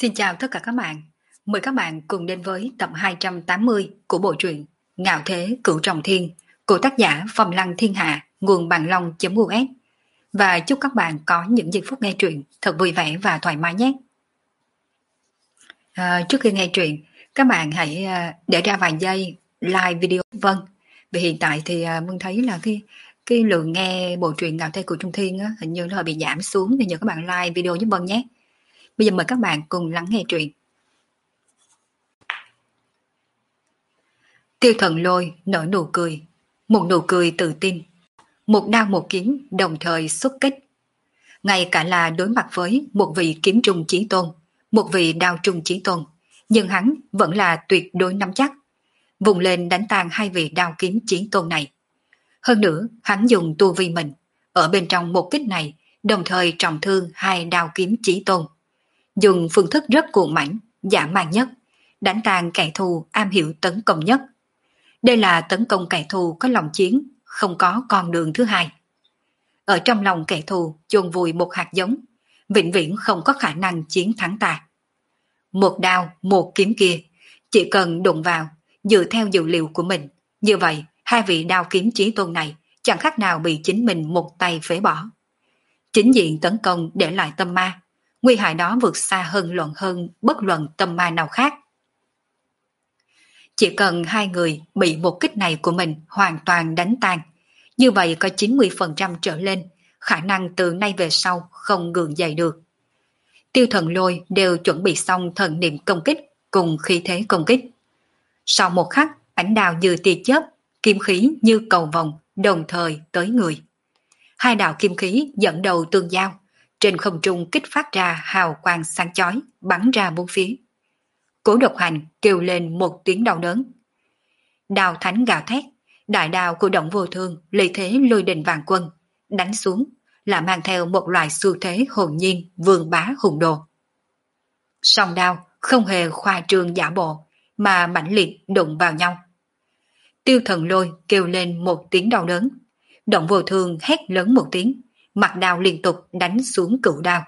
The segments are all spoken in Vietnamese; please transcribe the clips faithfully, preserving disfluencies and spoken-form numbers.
Xin chào tất cả các bạn. Mời các bạn cùng đến với tập hai trăm tám mươi của bộ truyện Ngạo Thế Cửu Trọng Thiên của tác giả Phong Lăng Thiên Hạ, nguồn bằng long.us. Và chúc các bạn có những giây phút nghe truyện thật vui vẻ và thoải mái nhé. À, trước khi nghe truyện, các bạn hãy để ra vài giây like video. Vâng, vì hiện tại thì Mương thấy là cái cái lượng nghe bộ truyện Ngạo Thế Cửu Trọng Thiên á, hình như nó hơi bị giảm xuống, thì nhờ các bạn like video giúp Vân nhé. Bây giờ mời các bạn cùng lắng nghe truyện. Tiêu Thần Lôi nở nụ cười, một nụ cười tự tin. Một đao một kiếm đồng thời xuất kích. Ngay cả là đối mặt với một vị kiếm trùng chí tôn, một vị đao trùng chí tôn, nhưng hắn vẫn là tuyệt đối nắm chắc. Vùng lên đánh tan hai vị đao kiếm chí tôn này. Hơn nữa, hắn dùng tu vi mình, ở bên trong một kích này, đồng thời trọng thương hai đao kiếm chí tôn. Dùng phương thức rất cuồng mãnh, dã man nhất, đánh tan kẻ thù am hiểu tấn công nhất. Đây là tấn công kẻ thù có lòng chiến, không có con đường thứ hai. Ở trong lòng kẻ thù chôn vùi một hạt giống, vĩnh viễn không có khả năng chiến thắng ta. Một đao, một kiếm kia, chỉ cần đụng vào, dựa theo dữ liệu của mình, như vậy hai vị đao kiếm chí tôn này chẳng khác nào bị chính mình một tay phế bỏ. Chính diện tấn công để lại tâm ma, nguy hại đó vượt xa hơn luận hơn bất luận tâm ma nào khác. Chỉ cần hai người bị một kích này của mình hoàn toàn đánh tan, như vậy có chín mươi phần trăm trở lên, khả năng từ nay về sau không gượng dậy được. Tiêu Thần Lôi đều chuẩn bị xong thần niệm công kích cùng khí thế công kích. Sau một khắc, ánh đao như tia chớp, kim khí như cầu vồng đồng thời tới người. Hai đạo kim khí dẫn đầu tương giao, trên không trung kích phát ra hào quang sáng chói, bắn ra bốn phía. Cố Độc Hành kêu lên một tiếng đau đớn. Đao thánh gào thét, đại đao của Động Vô Thương lấy thế lôi đình vạn quân, đánh xuống là mang theo một loại xu thế hồn nhiên vương bá hùng đồ. Song đao không hề khoa trương giả bộ, mà mãnh liệt đụng vào nhau. Tiêu Thần Lôi kêu lên một tiếng đau đớn, Động Vô Thương hét lớn một tiếng, mặt đao liên tục đánh xuống cửu đao.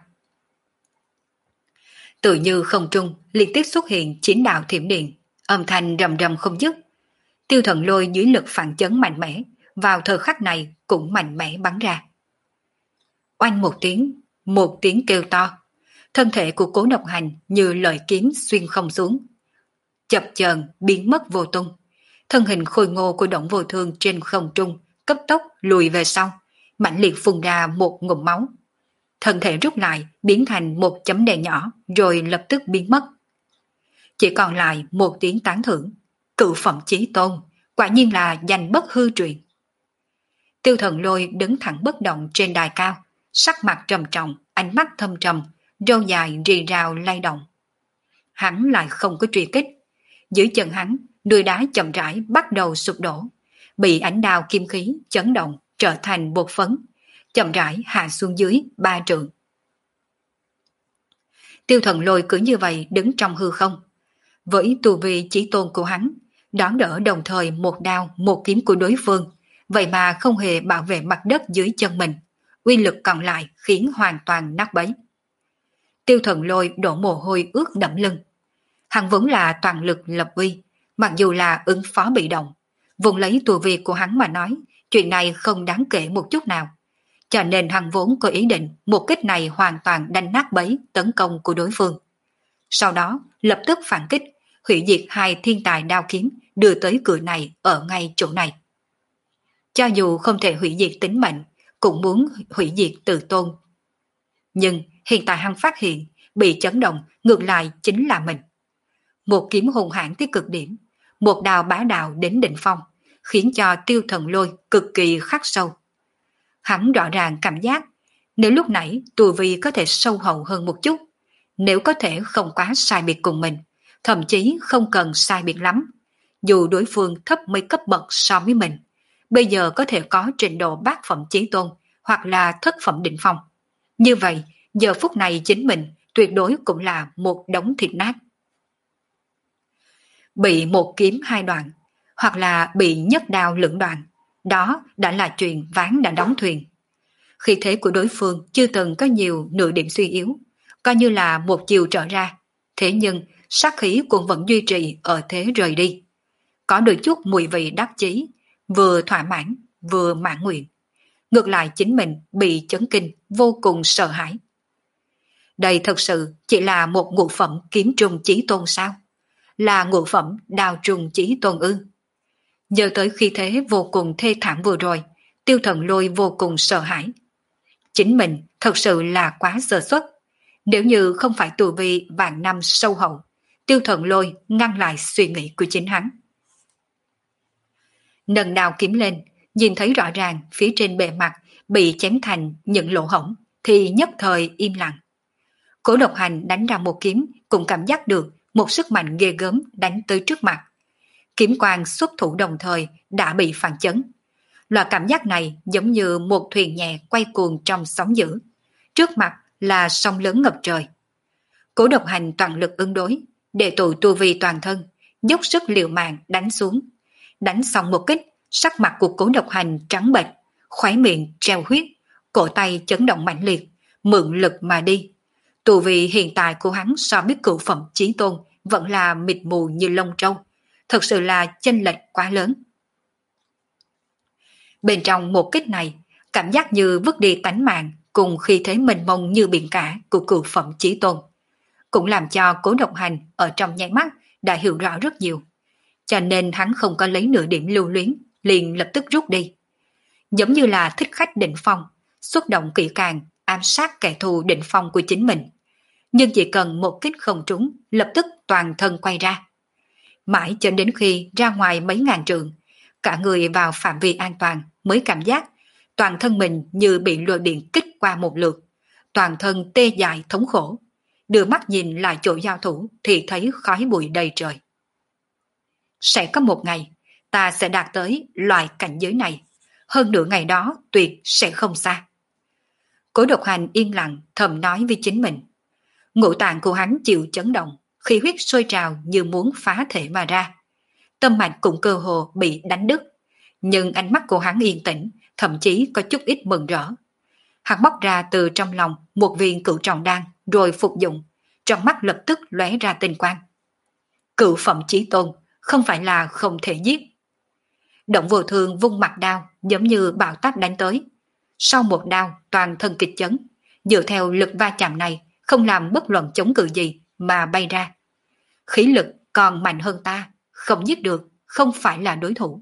Tự như không trung liên tiếp xuất hiện chín đạo thiểm điện, âm thanh rầm rầm không dứt. Tiêu Thần Lôi dưới lực phản chấn mạnh mẽ, vào thời khắc này cũng mạnh mẽ bắn ra. Oanh một tiếng, một tiếng kêu to, thân thể của Cố Độc Hành như lợi kiếm xuyên không xuống, chập chờn biến mất vô tung. Thân hình khôi ngô của Động Vô Thương trên không trung cấp tốc lùi về sau, mãnh liệt phun ra một ngụm máu. Thân thể rút lại biến thành một chấm đen nhỏ rồi lập tức biến mất. Chỉ còn lại một tiếng tán thưởng, cửu phẩm chí tôn, quả nhiên là danh bất hư truyền. Tiêu Thần Lôi đứng thẳng bất động trên đài cao, sắc mặt trầm trọng, ánh mắt thâm trầm, râu dài rì rào lay động. Hắn lại không có truy kích. Dưới chân hắn, núi đá chậm rãi bắt đầu sụp đổ, bị ánh đao kim khí chấn động trở thành bột phấn, chậm rãi hạ xuống dưới ba trượng. Tiêu Thần Lôi cứ như vậy đứng trong hư không. Với tu vi chí tôn của hắn, đón đỡ đồng thời một đao một kiếm của đối phương, vậy mà không hề bảo vệ mặt đất dưới chân mình, uy lực còn lại khiến hoàn toàn nát bấy. Tiêu Thần Lôi đổ mồ hôi ướt đẫm lưng. Hắn vốn là toàn lực lập uy, mặc dù là ứng phó bị động, vùng lấy tu vi của hắn mà nói, chuyện này không đáng kể một chút nào. Cho nên hắn vốn có ý định một kích này hoàn toàn đánh nát bấy tấn công của đối phương. Sau đó lập tức phản kích, hủy diệt hai thiên tài đao kiếm đưa tới cửa này ở ngay chỗ này. Cho dù không thể hủy diệt tính mệnh, cũng muốn hủy diệt tự tôn. Nhưng hiện tại hắn phát hiện, bị chấn động ngược lại chính là mình. Một kiếm hùng hãn tới cực điểm, một đao bá đạo đến đỉnh phong, khiến cho Tiêu Thần Lôi cực kỳ khắc sâu. Hắn rõ ràng cảm giác, nếu lúc nãy tu vi có thể sâu hậu hơn một chút, nếu có thể không quá sai biệt cùng mình, thậm chí không cần sai biệt lắm, dù đối phương thấp mấy cấp bậc so với mình, bây giờ có thể có trình độ bát phẩm chí tôn hoặc là thất phẩm đỉnh phong. Như vậy, giờ phút này chính mình tuyệt đối cũng là một đống thịt nát. Bị một kiếm hai đoạn, hoặc là bị nhất đao lưỡng đoạn, đó đã là chuyện ván đã đóng thuyền. Khí thế của đối phương chưa từng có nhiều nửa điểm suy yếu, coi như là một chiều trở ra, thế nhưng sát khí cũng vẫn duy trì ở thế rời đi. Có đôi chút mùi vị đắc chí, vừa thỏa mãn, vừa mãn nguyện. Ngược lại chính mình bị chấn kinh, vô cùng sợ hãi. Đây thật sự chỉ là một ngũ phẩm kiếm trùng chí tôn sao? Là ngũ phẩm đào trùng chí tôn ư? Nhớ tới khi thế vô cùng thê thảm vừa rồi, Tiêu Thần Lôi vô cùng sợ hãi. Chính mình thật sự là quá sơ suất. Nếu như không phải tù vi vạn năm sâu hậu, Tiêu Thần Lôi ngăn lại suy nghĩ của chính hắn. Nâng đao kiếm lên, nhìn thấy rõ ràng phía trên bề mặt bị chém thành những lỗ hổng, thì nhất thời im lặng. Cố Độc Hành đánh ra một kiếm cũng cảm giác được một sức mạnh ghê gớm đánh tới trước mặt. Kiếm quang xuất thủ đồng thời đã bị phản chấn. Loại cảm giác này giống như một thuyền nhẹ quay cuồng trong sóng dữ. Trước mặt là sóng lớn ngập trời. Cố Độc Hành toàn lực ứng đối, để tụ tu vi toàn thân, dốc sức liều mạng đánh xuống. Đánh xong một kích, sắc mặt của Cố Độc Hành trắng bệch, khóe miệng treo huyết, cổ tay chấn động mãnh liệt, mượn lực mà đi. Tu vi hiện tại của hắn so với cửu phẩm chí tôn vẫn là mịt mù như lông trâu, thật sự là chênh lệch quá lớn. Bên trong một kích này, cảm giác như vứt đi tánh mạng cùng khi thế mênh mông như biển cả của cửu phẩm chí tôn, cũng làm cho Cố Độc Hành ở trong nháy mắt đã hiểu rõ rất nhiều. Cho nên hắn không có lấy nửa điểm lưu luyến, liền lập tức rút đi. Giống như là thích khách đỉnh phong, xuất động kỹ càng, ám sát kẻ thù đỉnh phong của chính mình. Nhưng chỉ cần một kích không trúng, lập tức toàn thân quay ra. Mãi cho đến khi ra ngoài mấy ngàn trượng, cả người vào phạm vi an toàn mới cảm giác toàn thân mình như bị lôi điện kích qua một lượt, toàn thân tê dại thống khổ. Đưa mắt nhìn lại chỗ giao thủ thì thấy khói bụi đầy trời. Sẽ có một ngày, ta sẽ đạt tới loại cảnh giới này. Hơn nửa ngày đó tuyệt sẽ không xa. Cố Độc Hành yên lặng thầm nói với chính mình. Ngũ tạng của hắn chịu chấn động, khí huyết sôi trào như muốn phá thể mà ra. Tâm mạch cũng cơ hồ bị đánh đứt, nhưng ánh mắt của hắn yên tĩnh, thậm chí có chút ít mừng rỡ. Hắn móc ra từ trong lòng một viên cửu trọng đan rồi phục dụng, trong mắt lập tức lóe ra tinh quang. Cửu phẩm chí tôn không phải là không thể giết. Động Vô Thương vung mặt đao giống như bão táp đánh tới. Sau một đao toàn thân kịch chấn, dựa theo lực va chạm này không làm bất luận chống cự gì mà bay ra. Khí lực còn mạnh hơn ta, không giết được, không phải là đối thủ.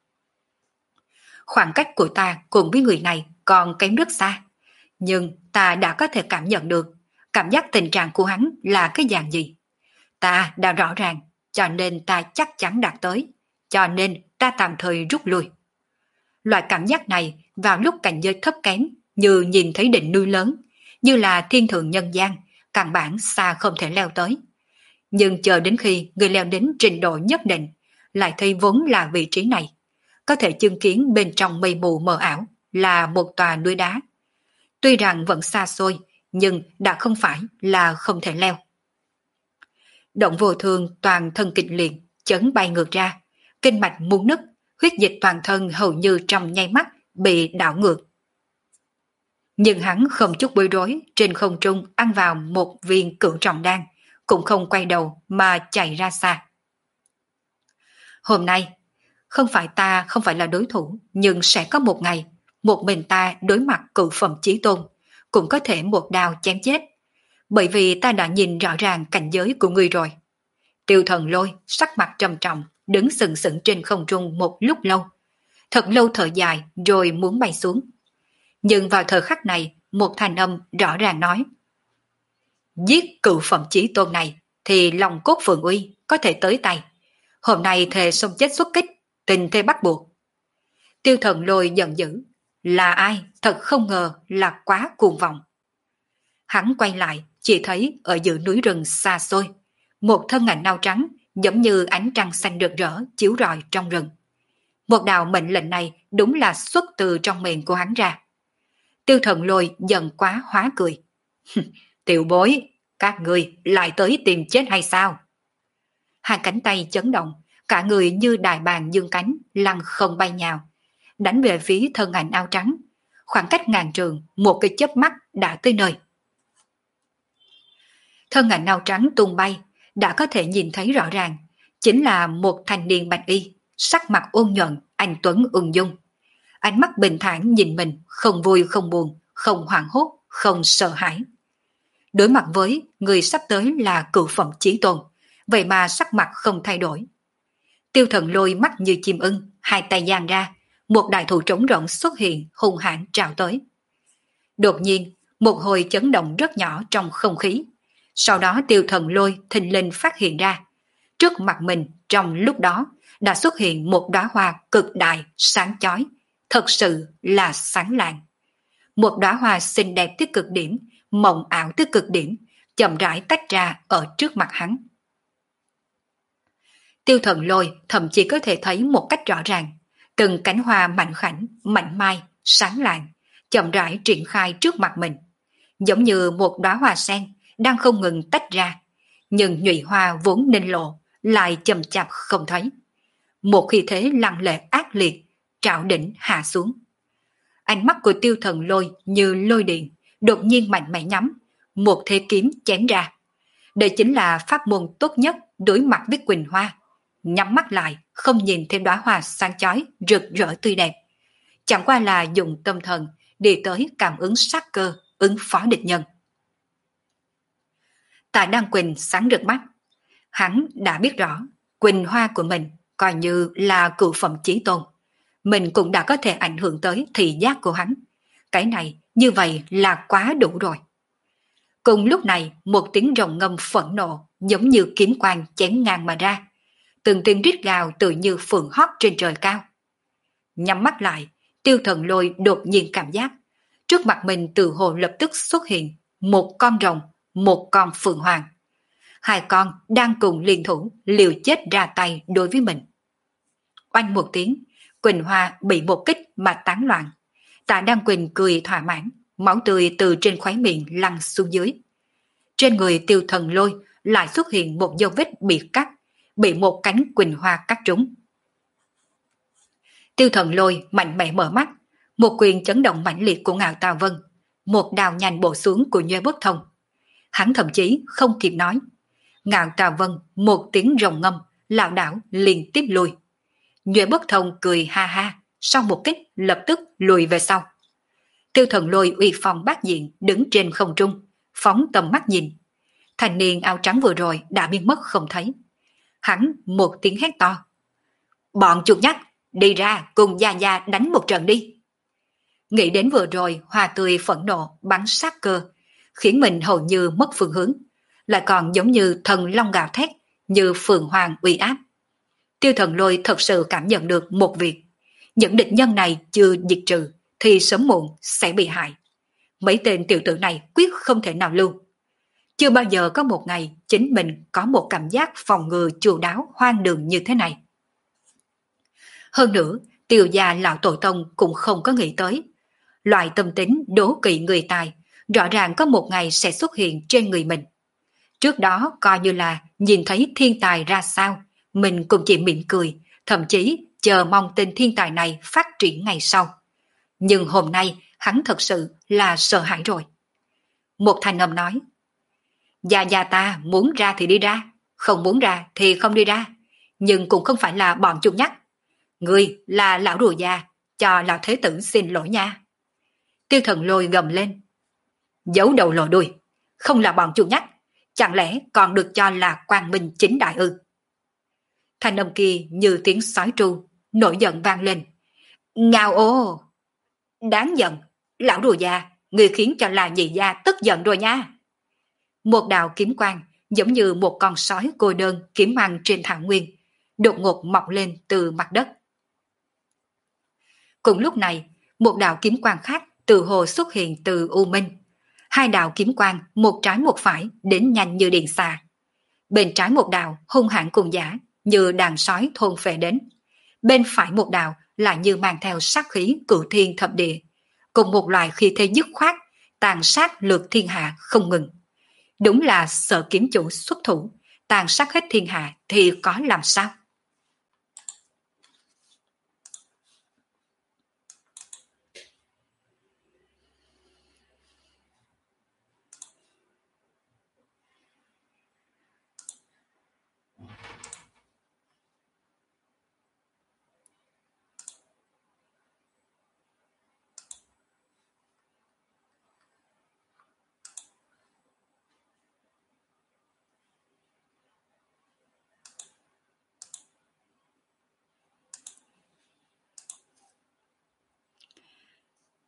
Khoảng cách của ta cùng với người này còn kém rất xa, nhưng ta đã có thể cảm nhận được cảm giác tình trạng của hắn là cái dạng gì. Ta đã rõ ràng, cho nên ta chắc chắn đạt tới, cho nên ta tạm thời rút lui. Loại cảm giác này vào lúc cảnh giới thấp kém như nhìn thấy đỉnh núi lớn, như là thiên thượng nhân gian, căn bản xa không thể leo tới. Nhưng chờ đến khi người leo đến trình độ nhất định, lại thấy vốn là vị trí này. Có thể chứng kiến bên trong mây mù mờ ảo là một tòa núi đá. Tuy rằng vẫn xa xôi, nhưng đã không phải là không thể leo. Động Vô Thương toàn thân kịch liệt, chấn bay ngược ra, kinh mạch muốn nứt, huyết dịch toàn thân hầu như trong nháy mắt bị đảo ngược. Nhưng hắn không chút bối rối, trên không trung ăn vào một viên cửu trọng đan, cũng không quay đầu mà chạy ra xa. Hôm nay, không phải ta không phải là đối thủ, nhưng sẽ có một ngày, một mình ta đối mặt cửu phẩm chí tôn, cũng có thể một đao chém chết. Bởi vì ta đã nhìn rõ ràng cảnh giới của ngươi rồi. Tiêu Thần Lôi sắc mặt trầm trọng, đứng sừng sững trên không trung một lúc lâu. Thật lâu thở dài rồi muốn bay xuống. Nhưng vào thời khắc này, một thanh âm rõ ràng nói. Giết cửu phẩm chí tôn này thì lòng cốt phượng uy có thể tới tay. Hôm nay thề xông chết xuất kích, tình thế bắt buộc. Tiêu Thần Lôi giận dữ. Là ai? Thật không ngờ là quá cuồng vọng. Hắn quay lại, chỉ thấy ở giữa núi rừng xa xôi, một thân ảnh nâu trắng giống như ánh trăng xanh rực rỡ chiếu rọi trong rừng. Một đạo mệnh lệnh này đúng là xuất từ trong miệng của hắn ra. Tiêu Thần Lôi giận quá hóa cười. Tiểu bối, các người lại tới tìm chết hay sao? Hai cánh tay chấn động, cả người như đại bàng dương cánh, lăn không bay nhào, đánh về phía thân ảnh áo trắng. Khoảng cách ngàn trường, một cái chớp mắt đã tới nơi. Thân ảnh áo trắng tung bay, đã có thể nhìn thấy rõ ràng, chính là một thanh niên bạch y, sắc mặt ôn nhuận, anh tuấn ung dung. Ánh mắt bình thản nhìn mình, không vui không buồn, không hoảng hốt, không sợ hãi. Đối mặt với người sắp tới là cựu phẩm chí tôn, vậy mà sắc mặt không thay đổi. Tiêu Thần Lôi mắt như chim ưng, hai tay giang ra, một đại thủ trống rỗng xuất hiện hung hãn trào tới. Đột nhiên, một hồi chấn động rất nhỏ trong không khí. Sau đó Tiêu Thần Lôi thình lình phát hiện ra, trước mặt mình trong lúc đó đã xuất hiện một đóa hoa cực đại, sáng chói, thật sự là sáng lạng. Một đóa hoa xinh đẹp tới cực điểm, mộng ảo tới cực điểm, chậm rãi tách ra ở trước mặt hắn. Tiêu Thần Lôi thậm chí có thể thấy một cách rõ ràng, từng cánh hoa mảnh khảnh, mảnh mai, sáng lạng, chậm rãi triển khai trước mặt mình, giống như một đóa hoa sen đang không ngừng tách ra, nhưng nhụy hoa vốn nên lộ lại chậm chạp không thấy. Một khí thế lăng lệ ác liệt trảo đỉnh hạ xuống. Ánh mắt của Tiêu Thần Lôi như lôi điện, đột nhiên mạnh mẽ nhắm, một thế kiếm chém ra. Đây chính là pháp môn tốt nhất đối mặt với Quỳnh Hoa. Nhắm mắt lại, không nhìn thêm đóa hoa sáng chói, rực rỡ tươi đẹp. Chẳng qua là dùng tâm thần đi tới cảm ứng sát cơ, ứng phó địch nhân. Tạ Đăng Quỳnh sáng rực mắt. Hắn đã biết rõ, Quỳnh Hoa của mình coi như là cựu phẩm chí tôn. Mình cũng đã có thể ảnh hưởng tới thị giác của hắn. Cái này như vậy là quá đủ rồi. Cùng lúc này, một tiếng rồng ngâm phẫn nộ giống như kiếm quang chém ngang mà ra. Từng tiếng rít gào tự như phượng hót trên trời cao. Nhắm mắt lại, Tiêu Thần Lôi đột nhiên cảm giác trước mặt mình từ hồ lập tức xuất hiện một con rồng, một con phượng hoàng. Hai con đang cùng liên thủ liều chết ra tay đối với mình. Oanh một tiếng, Quỳnh Hoa bị một kích mà tán loạn. Tạ Đăng Quỳnh cười thỏa mãn, máu tươi từ trên khóe miệng lăn xuống dưới. Trên người Tiêu Thần Lôi lại xuất hiện một dấu vết bị cắt, bị một cánh Quỳnh Hoa cắt trúng. Tiêu Thần Lôi mạnh mẽ mở mắt, một quyền chấn động mãnh liệt của Ngạo Tào Vân, một đào nhanh bổ xuống của Nhuê Bất Thông. Hắn thậm chí không kịp nói. Ngạo Tào Vân một tiếng rồng ngâm, lảo đảo liên tiếp lùi. Nhuệ Bất Thông cười ha ha, sau một kích lập tức lùi về sau. Tiêu Thần Lôi uy phong bát diện đứng trên không trung, phóng tầm mắt nhìn. Thanh niên áo trắng vừa rồi đã biến mất không thấy. Hắn một tiếng hét to. Bọn chuột nhắt, đi ra cùng Gia Gia đánh một trận đi. Nghĩ đến vừa rồi hoa tươi phẫn nộ bắn sát cơ, khiến mình hầu như mất phương hướng, lại còn giống như thần long gào thét, như phượng hoàng uy áp. Tiêu Thần Lôi thật sự cảm nhận được một việc, những địch nhân này chưa diệt trừ thì sớm muộn sẽ bị hại. Mấy tên tiểu tử này quyết không thể nào lưu. Chưa bao giờ có một ngày chính mình có một cảm giác phòng ngừa chu đáo hoang đường như thế này. Hơn nữa, Tiêu gia lão tổ tông cũng không có nghĩ tới. Loại tâm tính đố kỵ người tài rõ ràng có một ngày sẽ xuất hiện trên người mình. Trước đó coi như là nhìn thấy thiên tài ra sao, mình cũng chỉ mỉm cười, thậm chí chờ mong tên thiên tài này phát triển ngày sau. Nhưng hôm nay hắn thật sự là sợ hãi rồi. Một thanh âm nói, Gia Gia ta muốn ra thì đi ra, không muốn ra thì không đi ra, nhưng cũng không phải là bọn chuột nhắt. Ngươi là lão rùa già, cho lão thế tử xin lỗi nha. Tiêu Thần Lôi gầm lên, giấu đầu lộ đuôi, không là bọn chuột nhắt, chẳng lẽ còn được cho là quang minh chính đại ư? Thanh âm kia như tiếng sói tru, nổi giận vang lên. Ngao ô! Đáng giận, lão rùa già, người khiến cho là nhị gia tức giận rồi nha. Một đạo kiếm quang giống như một con sói cô đơn kiếm ăn trên thảo nguyên, đột ngột mọc lên từ mặt đất. Cùng lúc này, một đạo kiếm quang khác từ hồ xuất hiện từ U Minh. Hai đạo kiếm quang, một trái một phải, đến nhanh như điện xà. Bên trái một đạo hung hãn cùng giả, như đàn sói thôn phệ đến. Bên phải một đạo lại như mang theo sát khí cửu thiên thập địa, cùng một loại khí thế dứt khoát, tàn sát lược thiên hạ không ngừng. Đúng là Sở kiếm chủ xuất thủ, tàn sát hết thiên hạ thì có làm sao?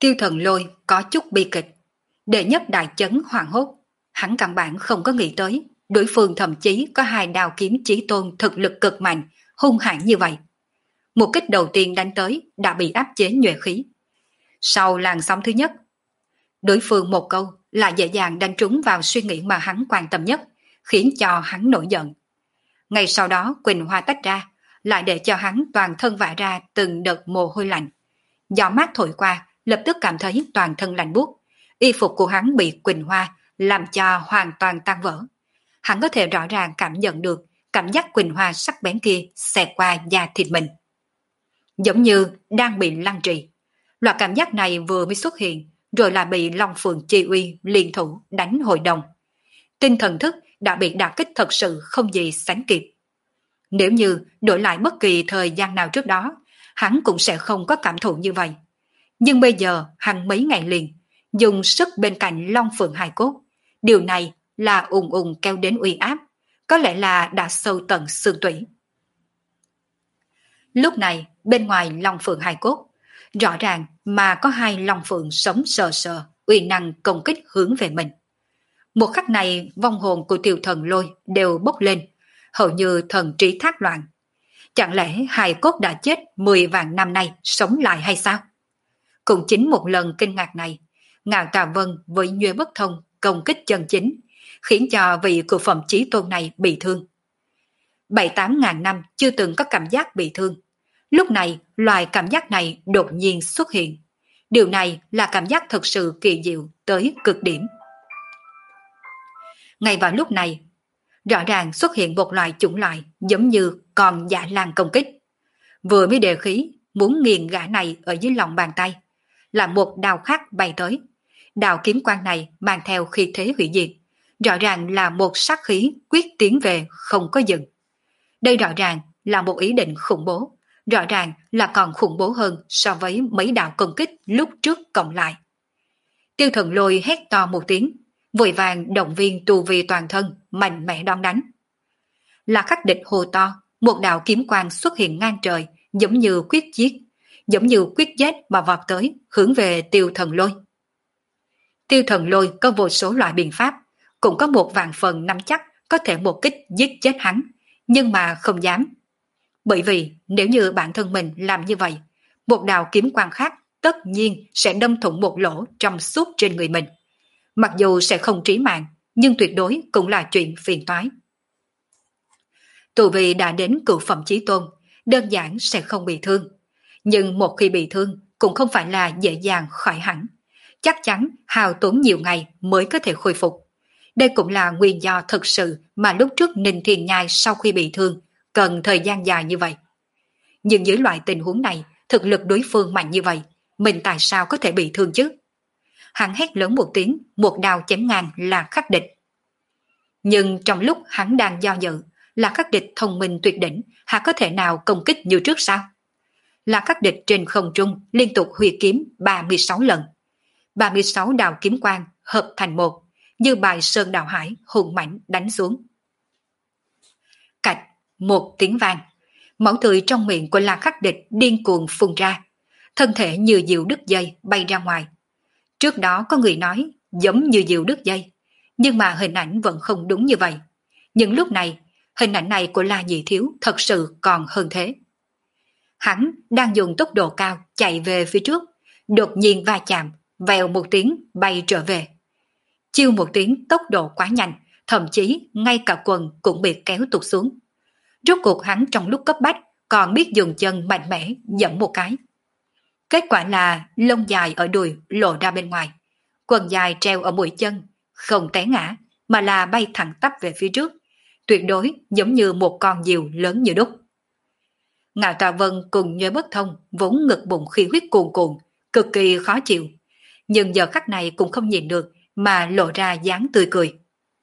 Tiêu Thần Lôi có chút bi kịch. Đệ nhất đại chấn hoảng hốt, hắn căn bản không có nghĩ tới, đối phương thậm chí có hai đao kiếm chí tôn thực lực cực mạnh, hung hãn như vậy. Một kích đầu tiên đánh tới đã bị áp chế nhuệ khí. Sau làn sóng thứ nhất, đối phương một câu là dễ dàng đánh trúng vào suy nghĩ mà hắn quan tâm nhất, khiến cho hắn nổi giận. Ngay sau đó Quỳnh Hoa tách ra, lại để cho hắn toàn thân vã ra từng đợt mồ hôi lạnh. Gió mát thổi qua, lập tức cảm thấy toàn thân lạnh buốt. Y phục của hắn bị Quỳnh Hoa làm cho hoàn toàn tan vỡ. Hắn có thể rõ ràng cảm nhận được cảm giác Quỳnh Hoa sắc bén kia xẹt qua da thịt mình. Giống như đang bị lăng trì. Loại cảm giác này vừa mới xuất hiện, rồi là bị Long Phượng Chi Uy liên thủ đánh hội đồng. Tinh thần thức đã bị đả kích thật sự không gì sánh kịp. Nếu như đổi lại bất kỳ thời gian nào trước đó, hắn cũng sẽ không có cảm thụ như vậy. Nhưng bây giờ hắn mấy ngày liền, dùng sức bên cạnh Long Phượng hài cốt. Điều này là ùng ùng kéo đến uy áp, có lẽ là đã sâu tận xương tủy. Lúc này, bên ngoài Long Phượng hài cốt, rõ ràng mà có hai Long Phượng sống sờ sờ, uy năng công kích hướng về mình. Một khắc này, vong hồn của Tiêu Thần Lôi đều bốc lên, hầu như thần trí thác loạn. Chẳng lẽ hài cốt đã chết mười vạn năm nay sống lại hay sao? Cũng chính một lần kinh ngạc này, Ngạo Tà Vân với nhuệ bất thông công kích chân chính, khiến cho vị cựu phẩm chí tôn này bị thương. Bảy tám ngàn năm chưa từng có cảm giác bị thương. Lúc này, loài cảm giác này đột nhiên xuất hiện. Điều này là cảm giác thật sự kỳ diệu tới cực điểm. Ngay vào lúc này, rõ ràng xuất hiện một loài chủng loại giống như con dã lang công kích. Vừa mới đề khí, muốn nghiền gã này ở dưới lòng bàn tay, là một đao khác bay tới. Đao kiếm quang này mang theo khí thế hủy diệt, rõ ràng là một sát khí quyết tiến về không có dừng. Đây rõ ràng là một ý định khủng bố, rõ ràng là còn khủng bố hơn so với mấy đạo công kích lúc trước cộng lại. Tiêu Thần Lôi hét to một tiếng, vội vàng động viên tu vi toàn thân, mạnh mẽ đón đánh. Là Khắc Địch hô to, một đạo kiếm quang xuất hiện ngang trời, giống như quyết giết, giống như quyết giết mà vọt tới, hướng về Tiêu Thần Lôi. Tiêu Thần Lôi có vô số loại biện pháp, cũng có một vạn phần nắm chắc có thể một kích giết chết hắn, nhưng mà không dám. Bởi vì nếu như bản thân mình làm như vậy, một đạo kiếm quang khác tất nhiên sẽ đâm thủng một lỗ trong suốt trên người mình. Mặc dù sẽ không trí mạng, nhưng tuyệt đối cũng là chuyện phiền toái. Tu vi đã đến cửu phẩm chí tôn, đơn giản sẽ không bị thương. Nhưng một khi bị thương, cũng không phải là dễ dàng khỏi hẳn. Chắc chắn hao tốn nhiều ngày mới có thể khôi phục. Đây cũng là nguyên do thực sự mà lúc trước Ninh Thiên Nhai sau khi bị thương, cần thời gian dài như vậy. Nhưng dưới loại tình huống này, thực lực đối phương mạnh như vậy, mình tại sao có thể bị thương chứ? Hắn hét lớn một tiếng, một đao chém ngang là Khắc Địch. Nhưng trong lúc hắn đang do dự, là Khắc Địch thông minh tuyệt đỉnh, hắn có thể nào công kích như trước sao? Là Khắc Địch trên không trung liên tục huy kiếm ba mươi sáu lần. ba mươi sáu đạo kiếm quang hợp thành một, như bài sơn đào hải hùng mãnh đánh xuống. Cạch, một tiếng vang, máu tươi trong miệng của La Khắc Địch điên cuồng phun ra, thân thể như diều đứt dây bay ra ngoài. Trước đó có người nói giống như diều đứt dây, nhưng mà hình ảnh vẫn không đúng như vậy. Nhưng lúc này, hình ảnh này của La Nhị Thiếu thật sự còn hơn thế. Hắn đang dùng tốc độ cao chạy về phía trước, đột nhiên va chạm, vèo một tiếng bay trở về. Chiêu một tiếng tốc độ quá nhanh, thậm chí ngay cả quần cũng bị kéo tụt xuống. Rốt cuộc hắn trong lúc cấp bách còn biết dùng chân mạnh mẽ giẫm một cái. Kết quả là lông dài ở đùi lộ ra bên ngoài, quần dài treo ở mũi chân, không té ngã mà là bay thẳng tắp về phía trước, tuyệt đối giống như một con diều lớn như đúc. Ngạo Tà Vân cùng Nhuệ Bất Thông vốn ngực bụng khí huyết cuồn cuộn, cực kỳ khó chịu, nhưng giờ khắc này cũng không nhìn được mà lộ ra dáng tươi cười.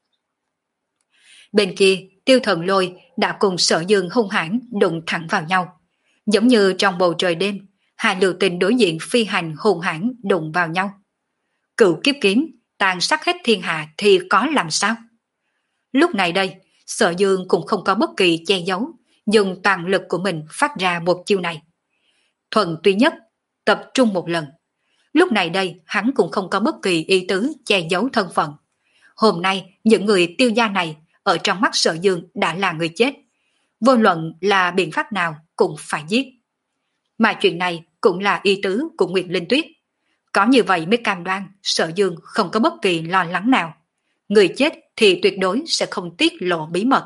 Bên kia, Tiêu Thần Lôi đã cùng Sở Dương hung hãn đụng thẳng vào nhau, giống như trong bầu trời đêm, hai lưu tình đối diện phi hành hung hãn đụng vào nhau. Cửu kiếp kiếm tàn sát hết thiên hạ thì có làm sao? Lúc này đây, Sở Dương cũng không có bất kỳ che giấu, dùng toàn lực của mình phát ra một chiêu này. Thuần túy nhất, tập trung một lần. Lúc này đây hắn cũng không có bất kỳ ý tứ che giấu thân phận. Hôm nay những người Tiêu gia này ở trong mắt Sở Dương đã là người chết. Vô luận là biện pháp nào cũng phải giết. Mà chuyện này cũng là ý tứ của Nguyệt Linh Tuyết. Có như vậy mới cam đoan Sở Dương không có bất kỳ lo lắng nào. Người chết thì tuyệt đối sẽ không tiết lộ bí mật.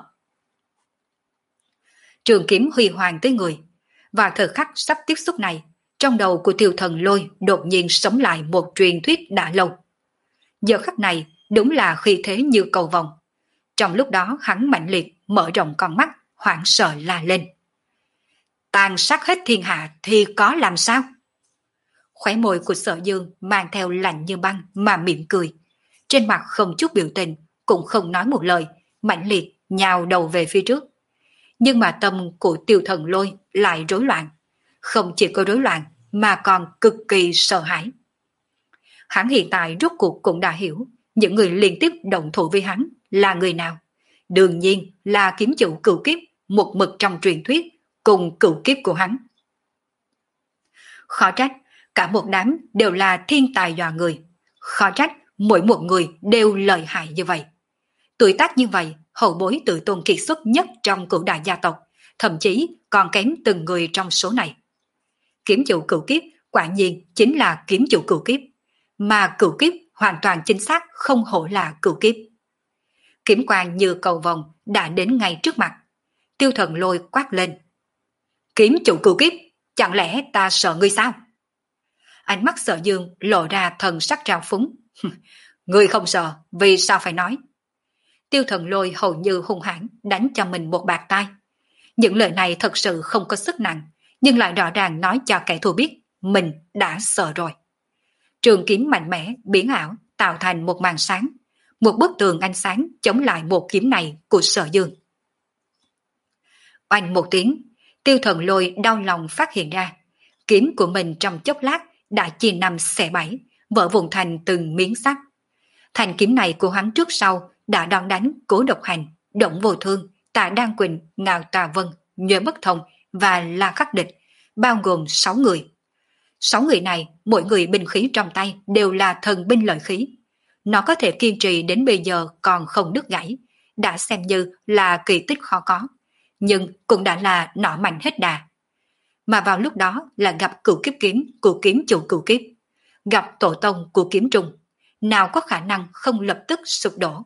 Trường kiếm huy hoàng tới người. Và thời khắc sắp tiếp xúc này, trong đầu của Tiêu Thần Lôi đột nhiên sống lại một truyền thuyết đã lâu. Giờ khắc này đúng là khí thế như cầu vồng. Trong lúc đó hắn mạnh liệt mở rộng con mắt, hoảng sợ la lên. Tàn sát hết thiên hạ thì có làm sao? Khóe môi của Sở Dương mang theo lạnh như băng mà mỉm cười. Trên mặt không chút biểu tình, cũng không nói một lời, mạnh liệt nhào đầu về phía trước. Nhưng mà tâm của Tiêu Thần Lôi lại rối loạn. Không chỉ có rối loạn mà còn cực kỳ sợ hãi. Hắn hiện tại rốt cuộc cũng đã hiểu những người liên tiếp động thủ với hắn là người nào. Đương nhiên là kiếm chủ cửu kiếp, một mực trong truyền thuyết cùng cửu kiếp của hắn. Khó trách cả một đám đều là thiên tài dọa người. Khó trách mỗi một người đều lợi hại như vậy. Tuổi tác như vậy, hậu bối tự tôn kiệt xuất nhất trong cửu đại gia tộc, thậm chí còn kém từng người trong số này. Kiếm chủ cửu kiếp quả nhiên chính là kiếm chủ cửu kiếp, mà cửu kiếp hoàn toàn chính xác không hổ là cửu kiếp. Kiếm quang như cầu vồng đã đến ngay trước mặt. Tiêu Thần Lôi quát lên. Kiếm chủ cửu kiếp, chẳng lẽ ta sợ ngươi sao? Ánh mắt Sở Dương lộ ra thần sắc trào phúng. Ngươi không sợ, vì sao phải nói? Tiêu Thần Lôi hầu như hung hãn đánh cho mình một bạt tai. Những lời này thật sự không có sức nặng, nhưng lại rõ ràng nói cho kẻ thù biết mình đã sợ rồi. Trường kiếm mạnh mẽ biến ảo tạo thành một màn sáng, một bức tường ánh sáng chống lại một kiếm này của Sở Dương. Oanh một tiếng, Tiêu Thần Lôi đau lòng phát hiện ra, kiếm của mình trong chốc lát đã chia năm xẻ bảy, vỡ vụn thành từng miếng sắt. Thành kiếm này của hắn trước sau đã đòn đánh Cố Độc Hành, Động Vô Thương, Tạ Đan Quỳnh, Ngạo Tà Vân, Nhuệ Bất Thông và La Khắc Địch, bao gồm sáu người. Sáu người này, mỗi người binh khí trong tay đều là thần binh lợi khí. Nó có thể kiên trì đến bây giờ còn không đứt gãy, đã xem như là kỳ tích khó có, nhưng cũng đã là nỏ mạnh hết đà. Mà vào lúc đó là gặp cửu kiếp kiếm của kiếm chủ cửu kiếp, gặp tổ tông của kiếm trùng, nào có khả năng không lập tức sụp đổ.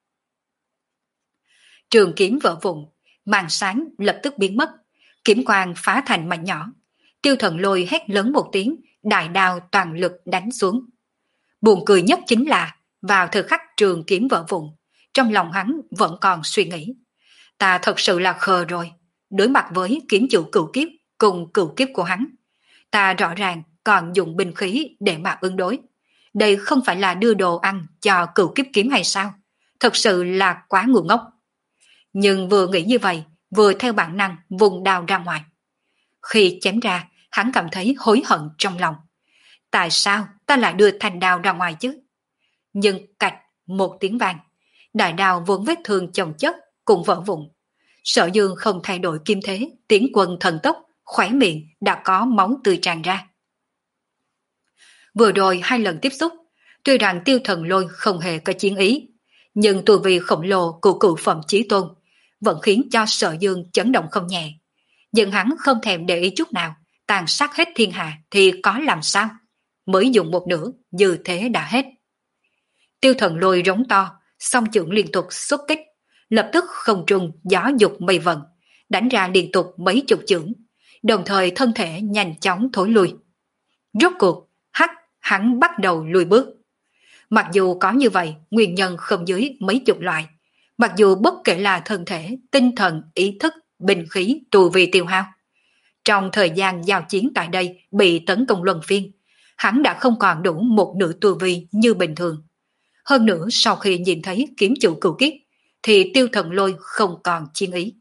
Trường kiếm vỡ vụn, màn sáng lập tức biến mất, kiếm quang phá thành mảnh nhỏ. Tiêu Thần Lôi hét lớn một tiếng, đại đao toàn lực đánh xuống. Buồn cười nhất chính là vào thời khắc trường kiếm vỡ vụn, trong lòng hắn vẫn còn suy nghĩ. Ta thật sự là khờ rồi, đối mặt với kiếm chủ cửu kiếp cùng cửu kiếp của hắn. Ta rõ ràng còn dùng binh khí để mà ứng đối. Đây không phải là đưa đồ ăn cho cửu kiếp kiếm hay sao? Thật sự là quá ngu ngốc. Nhưng vừa nghĩ như vậy, vừa theo bản năng vùng đao ra ngoài. Khi chém ra, hắn cảm thấy hối hận trong lòng. Tại sao ta lại đưa thanh đao ra ngoài chứ? Nhưng cạch một tiếng vang, đại đao vốn vết thương chồng chất cũng vỡ vụn. Sở Dương không thay đổi kim thế, tiến quân thần tốc, khóe miệng đã có máu tươi tràn ra. Vừa rồi hai lần tiếp xúc, tuy rằng Tiêu Thần Lôi không hề có chiến ý, nhưng tu vi khổng lồ của cửu phẩm chí tôn vẫn khiến cho Sở Dương chấn động không nhẹ. Nhưng hắn không thèm để ý chút nào, tàn sát hết thiên hạ thì có làm sao? Mới dùng một nửa, như thế đã hết. Tiêu Thần Lôi rống to, song chưởng liên tục xuất kích, lập tức không trung gió dục mây vần, đánh ra liên tục mấy chục chưởng, đồng thời thân thể nhanh chóng thối lui. Rốt cuộc, hắc hắn bắt đầu lùi bước. Mặc dù có như vậy, nguyên nhân không dưới mấy chục loại, mặc dù bất kể là thân thể, tinh thần, ý thức, binh khí, tu vi tiêu hao. Trong thời gian giao chiến tại đây bị tấn công luân phiên, hắn đã không còn đủ một nửa tu vi như bình thường. Hơn nữa sau khi nhìn thấy kiếm chủ cửu kiếp, thì Tiêu Thần Lôi không còn chiến ý.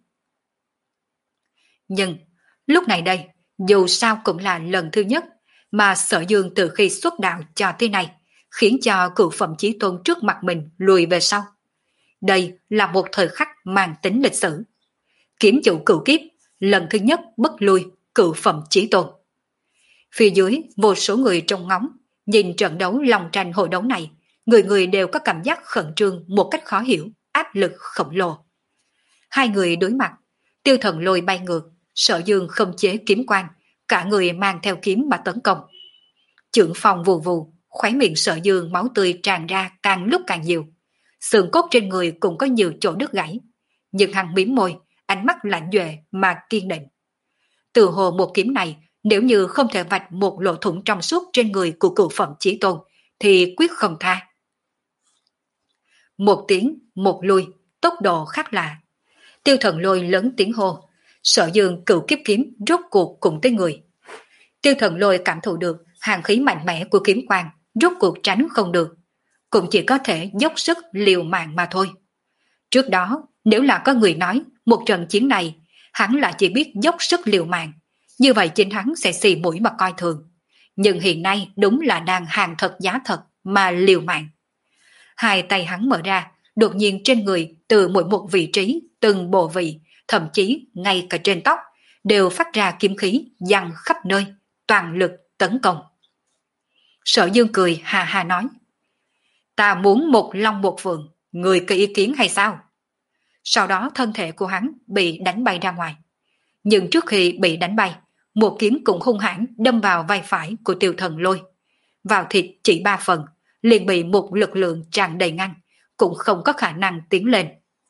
Nhưng lúc này đây, dù sao cũng là lần thứ nhất mà Sở Dương từ khi xuất đạo cho tới này, khiến cho cửu phẩm chí tôn trước mặt mình lùi về sau. Đây là một thời khắc mang tính lịch sử. Kiếm chủ cửu kiếp, lần thứ nhất bất lui cửu phẩm chí tôn. Phía dưới vô số người trông ngóng, Nhìn trận đấu long tranh hổ đấu này, người người đều có cảm giác khẩn trương một cách khó hiểu, áp lực khổng lồ. Hai người đối mặt, Tiêu Thần Lôi bay ngược, Sở Dương không chế kiếm quang, cả người mang theo kiếm mà tấn công. Chưởng phong vù vù, khóe miệng Sở Dương máu tươi tràn ra càng lúc càng nhiều. Xương cốt trên người cũng có nhiều chỗ đứt gãy, nhưng hắn mím môi, ánh mắt lạnh duệ mà kiên định. Từ hồ một kiếm này, nếu như không thể vạch một lỗ thủng trong suốt trên người của cửu phẩm chí tôn, thì quyết không tha. Một tiếng, một lui, tốc độ khác lạ. Tiêu Thần Lôi lớn tiếng hô, Sở Dương cửu kiếp kiếm rốt cuộc cùng tới người. Tiêu Thần Lôi cảm thụ được hàn khí mạnh mẽ của kiếm quang, rốt cuộc tránh không được, cũng chỉ có thể dốc sức liều mạng mà thôi. Trước đó, nếu là có người nói một trận chiến này, hắn là chỉ biết dốc sức liều mạng, như vậy chính hắn sẽ xì mũi mà coi thường. Nhưng hiện nay đúng là đang hàng thật giá thật mà liều mạng. Hai tay hắn mở ra, đột nhiên trên người từ mỗi một vị trí, từng bộ vị, thậm chí ngay cả trên tóc, đều phát ra kiếm khí giăng khắp nơi, toàn lực tấn công. Sở Dương cười hà hà nói, ta muốn một long một phượng, người có ý kiến hay sao? Sau đó thân thể của hắn bị đánh bay ra ngoài. Nhưng trước khi bị đánh bay, một kiếm cũng hung hãn đâm vào vai phải của Tiêu Thần Lôi. Vào thịt chỉ ba phần, liền bị một lực lượng tràn đầy ngăn, cũng không có khả năng tiến lên.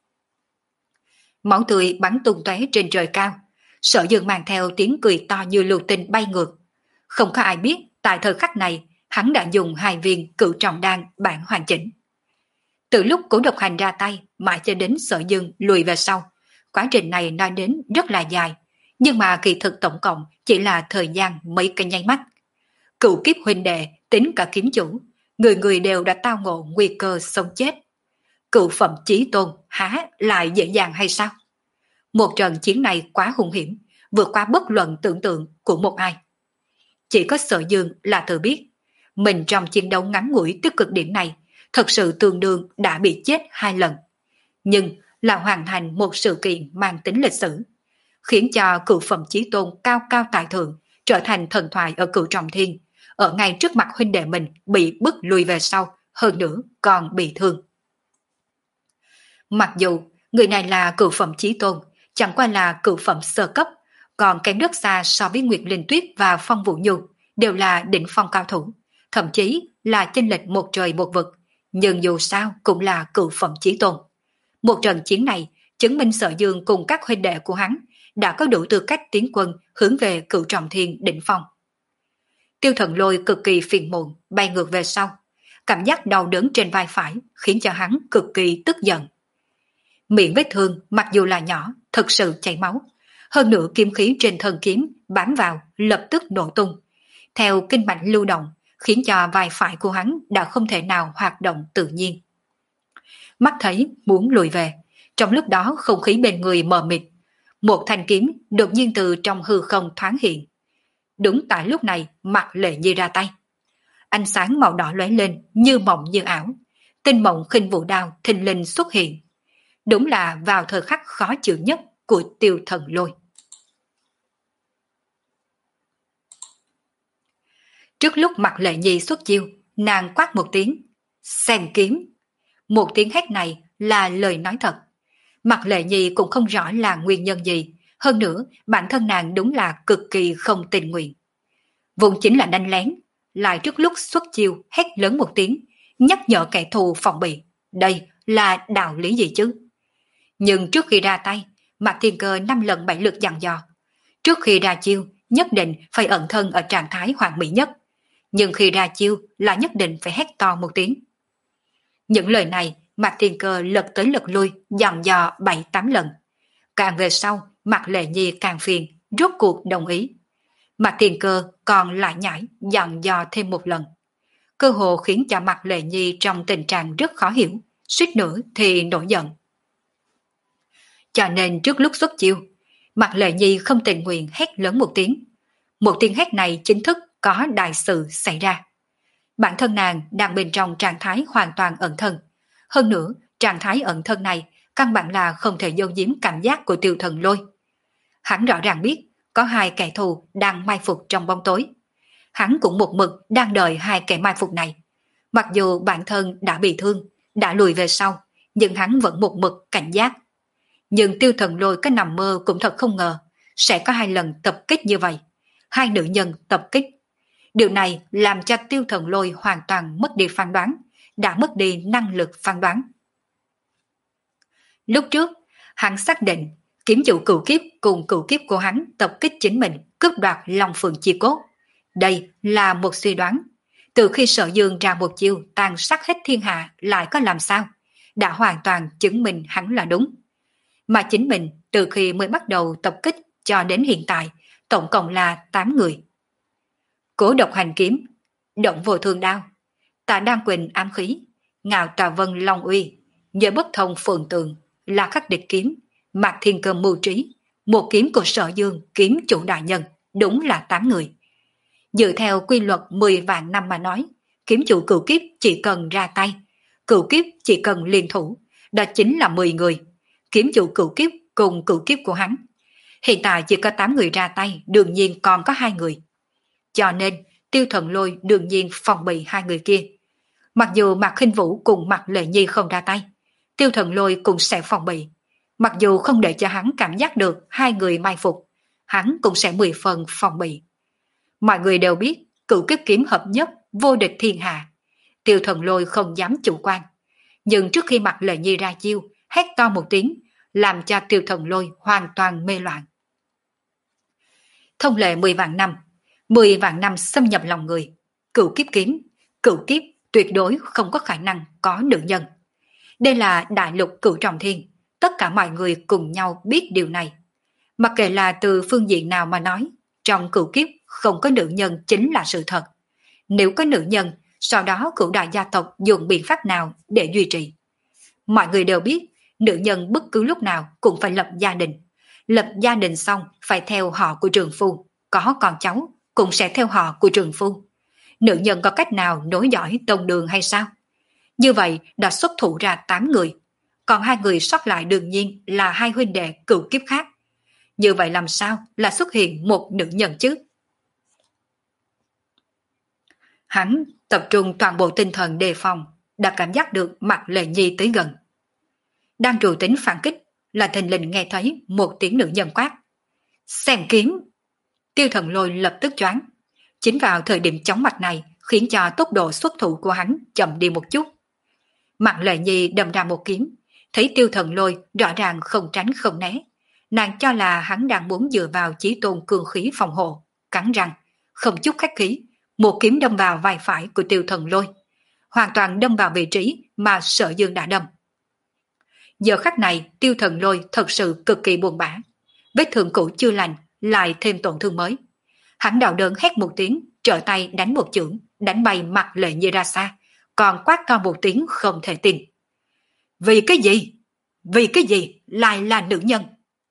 Máu tươi bắn tung tóe trên trời cao, Sở Dương mang theo tiếng cười to như lưu tinh bay ngược. Không có ai biết tại thời khắc này hắn đã dùng hai viên cửu trọng đan bản hoàn chỉnh. Từ lúc Cố Độc Hành ra tay mãi cho đến Sở Dương lùi về sau, quá trình này nói đến rất là dài, nhưng mà kỳ thực tổng cộng chỉ là thời gian mấy cái nháy mắt. Cửu kiếp huynh đệ tính cả kiếm chủ, người người đều đã tao ngộ nguy cơ sống chết. Cửu phẩm chí tôn há lại dễ dàng hay sao? Một trận chiến này quá hung hiểm, vượt qua bất luận tưởng tượng của một ai. Chỉ có Sở Dương là tự biết, mình trong chiến đấu ngắn ngủi tới cực điểm này, thật sự tương đương đã bị chết hai lần. Nhưng là hoàn thành một sự kiện mang tính lịch sử, khiến cho cửu phẩm chí tôn cao cao tại thượng trở thành thần thoại ở cửu trọng thiên, ở ngay trước mặt huynh đệ mình bị bức lùi về sau, hơn nữa còn bị thương. Mặc dù người này là cửu phẩm chí tôn, chẳng qua là cửu phẩm sơ cấp, còn kém rất xa so với Nguyệt Linh Tuyết và Phong Vũ Nhu, đều là đỉnh phong cao thủ, thậm chí là chênh lệch một trời một vực, nhưng dù sao cũng là cửu phẩm chí tôn. Một trận chiến này chứng minh Sở Dương cùng các huynh đệ của hắn đã có đủ tư cách tiến quân hướng về cửu trọng thiên đỉnh phong. Tiêu Thần Lôi cực kỳ phiền muộn, bay ngược về sau, cảm giác đau đớn trên vai phải khiến cho hắn cực kỳ tức giận. Miệng vết thương mặc dù là nhỏ, thực sự chảy máu, hơn nữa kiếm khí trên thân kiếm bám vào lập tức nổ tung, theo kinh mạch lưu động, khiến cho vai phải của hắn đã không thể nào hoạt động tự nhiên. Mắt thấy muốn lùi về, trong lúc đó không khí bên người mờ mịt, một thanh kiếm đột nhiên từ trong hư không thoáng hiện. Đúng tại lúc này, Mạc Lệ Nhi ra tay. Ánh sáng màu đỏ lóe lên như mộng như ảo, tinh mộng khinh vũ đao thình lình xuất hiện. Đúng là vào thời khắc khó chịu nhất của Tiêu Thần Lôi. Trước lúc Mạc Lệ Nhi xuất chiêu, nàng quát một tiếng, xem kiếm. Một tiếng hét này là lời nói thật. Mạc Lệ Nhi cũng không rõ là nguyên nhân gì, hơn nữa bản thân nàng đúng là cực kỳ không tình nguyện. Vốn chính là đánh lén, lại trước lúc xuất chiêu hét lớn một tiếng, nhắc nhở kẻ thù phòng bị. Đây là đạo lý gì chứ? Nhưng trước khi ra tay, Mạc Thiên Cơ năm lần bảy lượt dặn dò. Trước khi ra chiêu, nhất định phải ẩn thân ở trạng thái hoàn mỹ nhất. Nhưng khi ra chiêu là nhất định phải hét to một tiếng. Những lời này Mạc Thiên Cơ lật tới lật lui dặn dò bảy tám lần. Càng về sau, Mạc Lệ Nhi càng phiền, rốt cuộc đồng ý. Mạc Thiên Cơ còn lại nhảy dặn dò thêm một lần. Cơ hồ khiến cho Mạc Lệ Nhi trong tình trạng rất khó hiểu, suýt nữa thì nổi giận. Cho nên trước lúc xuất chiêu, Mạc Lệ Nhi không tình nguyện hét lớn một tiếng. Một tiếng hét này chính thức có đại sự xảy ra. Bản thân nàng đang bên trong trạng thái hoàn toàn ẩn thân. Hơn nữa, trạng thái ẩn thân này căn bản là không thể giấu giếm cảm giác của Tiêu Thần Lôi. Hắn rõ ràng biết có hai kẻ thù đang mai phục trong bóng tối. hắn cũng một mực đang đợi hai kẻ mai phục này. Mặc dù bản thân đã bị thương, đã lùi về sau, nhưng hắn vẫn một mực cảnh giác. Nhưng Tiêu Thần Lôi có nằm mơ cũng thật không ngờ sẽ có hai lần tập kích như vậy. Hai nữ nhân tập kích. Điều này làm cho Tiêu Thần Lôi hoàn toàn mất đi phán đoán, đã mất đi năng lực phán đoán. Lúc trước, hắn xác định kiếm chủ cửu kiếp cùng cửu kiếp của hắn tập kích chính mình, cướp đoạt Long Phượng chi cốt. Đây là một suy đoán. Từ khi Sở Dương ra một chiêu tàn sát hết thiên hạ lại có làm sao, đã hoàn toàn chứng minh hắn là đúng. Mà chính mình từ khi mới bắt đầu tập kích cho đến hiện tại, tổng cộng là tám người. Cố Độc Hành kiếm, Động Vô Thương đao, Tạ Đan Quỳnh ám khí, Ngạo Tà Vân Long uy, Nhớ Bất Thông Phượng Tường, La Khắc Địch kiếm, Mạc Thiên Cơ mưu trí, một kiếm của Sở Dương kiếm chủ đại nhân, đúng là tám người. Dựa theo quy luật mười vạn năm mà nói, kiếm chủ cửu kiếp chỉ cần ra tay, cửu kiếp chỉ cần liên thủ, đó chính là mười người. Kiếm chủ cửu kiếp cùng cửu kiếp của hắn. Hiện tại chỉ có tám người ra tay, đương nhiên còn có hai người. Cho nên, Tiêu Thần Lôi đương nhiên phòng bị hai người kia. Mặc dù Mạc Khinh Vũ cùng Mạc Lệ Nhi không ra tay, Tiêu Thần Lôi cũng sẽ phòng bị. Mặc dù không để cho hắn cảm giác được hai người mai phục, hắn cũng sẽ mười phần phòng bị. Mọi người đều biết cửu kiếp kiếm hợp nhất vô địch thiên hạ. Tiêu Thần Lôi không dám chủ quan. Nhưng trước khi Mạc Lệ Nhi ra chiêu, hét to một tiếng, làm cho Tiêu Thần Lôi hoàn toàn mê loạn. Thông lệ mười vạn năm, mười vạn năm xâm nhập lòng người. Cửu kiếp kiếm, cửu kiếp tuyệt đối không có khả năng có nữ nhân. Đây là đại lục cửu trọng thiên, tất cả mọi người cùng nhau biết điều này. Mặc kệ là từ phương diện nào mà nói, trong cửu kiếp không có nữ nhân chính là sự thật. Nếu có nữ nhân, sau đó cửu đại gia tộc dùng biện pháp nào để duy trì. Mọi người đều biết, nữ nhân bất cứ lúc nào cũng phải lập gia đình. Lập gia đình xong phải theo họ của trường phu, có con cháu cũng sẽ theo họ của trường phu. Nữ nhân có cách nào nối dõi tông đường hay sao? Như vậy đã xuất thủ ra tám người, còn hai người sót lại đương nhiên là hai huynh đệ cửu kiếp khác. Như vậy làm sao là xuất hiện một nữ nhân chứ? Hắn tập trung toàn bộ tinh thần đề phòng, đã cảm giác được Mạc Lệ Nhi tới gần. Đang trù tính phản kích, là thình lình nghe thấy một tiếng nữ nhân quát. Xem kiếm! Tiêu Thần Lôi lập tức choáng. Chính vào thời điểm chóng mặt này khiến cho tốc độ xuất thủ của hắn chậm đi một chút. Mạc Lệ Nhi đâm ra một kiếm, thấy Tiêu Thần Lôi rõ ràng không tránh không né. Nàng cho là hắn đang muốn dựa vào chí tôn cường khí phòng hộ, cắn răng, không chút khách khí, một kiếm đâm vào vai phải của Tiêu Thần Lôi, hoàn toàn đâm vào vị trí mà Sở Dương đã đâm. Giờ khắc này Tiêu Thần Lôi thật sự cực kỳ buồn bã, vết thương cũ chưa lành lại thêm tổn thương mới. Hắn đau đớn hét một tiếng, trở tay đánh một chưởng, đánh bay Mạc Lệ Nhi ra xa, còn quát to một tiếng không thể tin. Vì cái gì? Vì cái gì lại là nữ nhân?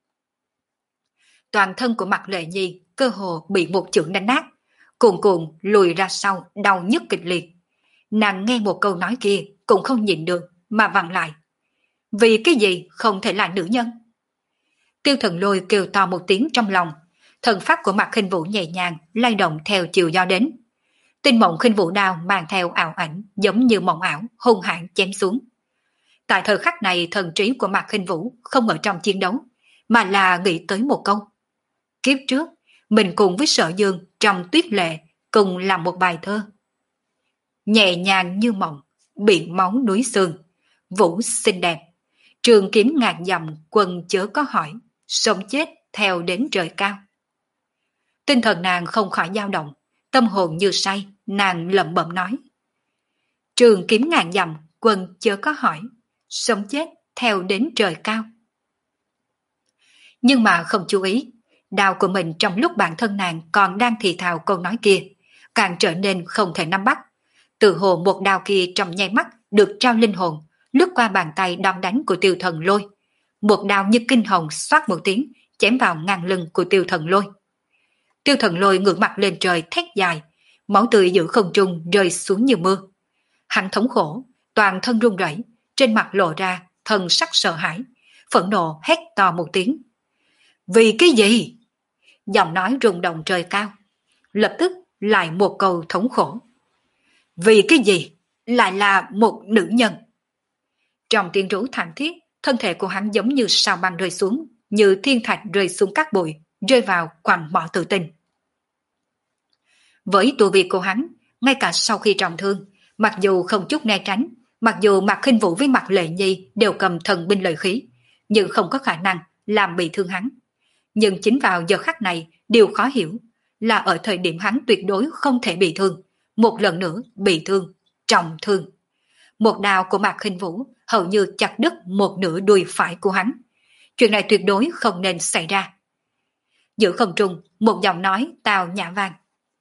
Toàn thân của Mạc Lệ Nhi cơ hồ bị một chưởng đánh nát, cuồn cuộn lùi ra sau, đau nhức kịch liệt. Nàng nghe một câu nói kia cũng không nhịn được mà vặn lại. Vì cái gì không thể là nữ nhân? Tiêu Thần Lôi kêu to một tiếng trong lòng, thần pháp của Mạc Khinh Vũ nhẹ nhàng lay động theo chiều gió đến. Tinh Mộng Khinh Vũ đao mang theo ảo ảnh giống như mộng ảo hung hãn chém xuống. Tại thời khắc này thần trí của Mạc Khinh Vũ không ở trong chiến đấu, mà là nghĩ tới một câu. Kiếp trước, mình cùng với Sở Dương trong tuyết lệ cùng làm một bài thơ. Nhẹ nhàng như mộng, biển máu núi xương, vũ xinh đẹp, trường kiếm ngàn dặm quân chớ có hỏi, sống chết theo đến trời cao. Tinh thần nàng không khỏi dao động, tâm hồn như say, nàng lẩm bẩm nói. Trường kiếm ngàn dặm quân chớ có hỏi, sống chết theo đến trời cao. Nhưng mà không chú ý, đao của mình trong lúc bản thân nàng còn đang thì thào câu nói kia, càng trở nên không thể nắm bắt. Từ hồ một đao kia trong nháy mắt được trao linh hồn, lướt qua bàn tay đòn đánh của Tiêu Thần Lôi. Một đao như kinh hồng xoát một tiếng, chém vào ngang lưng của Tiêu Thần Lôi. Tiêu Thần Lôi ngửa mặt lên trời thét dài, máu tươi giữa không trung rơi xuống như mưa. Hắn thống khổ, toàn thân run rẩy, trên mặt lộ ra thần sắc sợ hãi, phẫn nộ hét to một tiếng. Vì cái gì? Giọng nói rung động trời cao. Lập tức lại một câu thống khổ. Vì cái gì? Lại là một nữ nhân. Trong tiếng rú thảm thiết, thân thể của hắn giống như sao băng rơi xuống, như thiên thạch rơi xuống các bụi, rơi vào quặng mỏ tự tin. Với tu vi của hắn, ngay cả sau khi trọng thương, mặc dù không chút né tránh, mặc dù Mạc Khinh Vũ với Mạc Lệ Nhi đều cầm thần binh lợi khí, nhưng không có khả năng làm bị thương hắn. Nhưng chính vào giờ khắc này, điều khó hiểu là ở thời điểm hắn tuyệt đối không thể bị thương, một lần nữa bị thương, trọng thương. Một đao của Mạc Khinh Vũ hầu như chặt đứt một nửa đùi phải của hắn. Chuyện này tuyệt đối không nên xảy ra. Giữa không trung, một giọng nói tào nhã vang.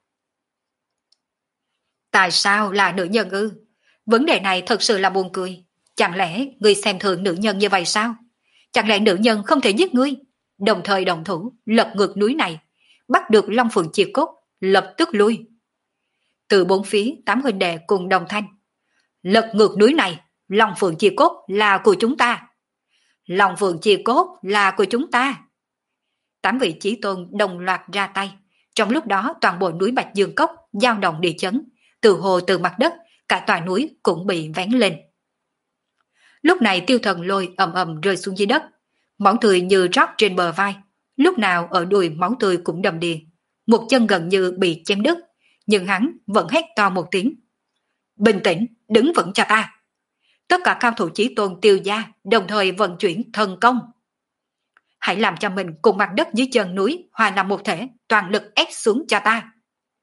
Tại sao là nữ nhân ư? Vấn đề này thật sự là buồn cười. Chẳng lẽ ngươi xem thường nữ nhân như vậy sao? Chẳng lẽ nữ nhân không thể giết ngươi? Đồng thời đồng thủ, lật ngược núi này, bắt được Long Phượng chia cốt, lập tức lui. Từ bốn phía, tám huynh đệ cùng đồng thanh. Lật ngược núi này, Long Phượng chia cốt là của chúng ta. Long Phượng chia cốt là của chúng ta. Tám vị chí tôn đồng loạt ra tay. Trong lúc đó toàn bộ núi Bạch Dương Cốc dao động địa chấn, từ hồ từ mặt đất, cả tòa núi cũng bị vén lên. Lúc này Tiêu Thần Lôi ầm ầm rơi xuống dưới đất, máu tươi như rót trên bờ vai, lúc nào ở đùi máu tươi cũng đầm đìa, một chân gần như bị chém đứt, nhưng hắn vẫn hét to một tiếng. Bình tĩnh, đứng vững cho ta. Tất cả cao thủ chí tôn Tiêu gia đồng thời vận chuyển thần công. Hãy làm cho mình cùng mặt đất dưới chân núi hòa làm một thể, toàn lực ép xuống cho ta.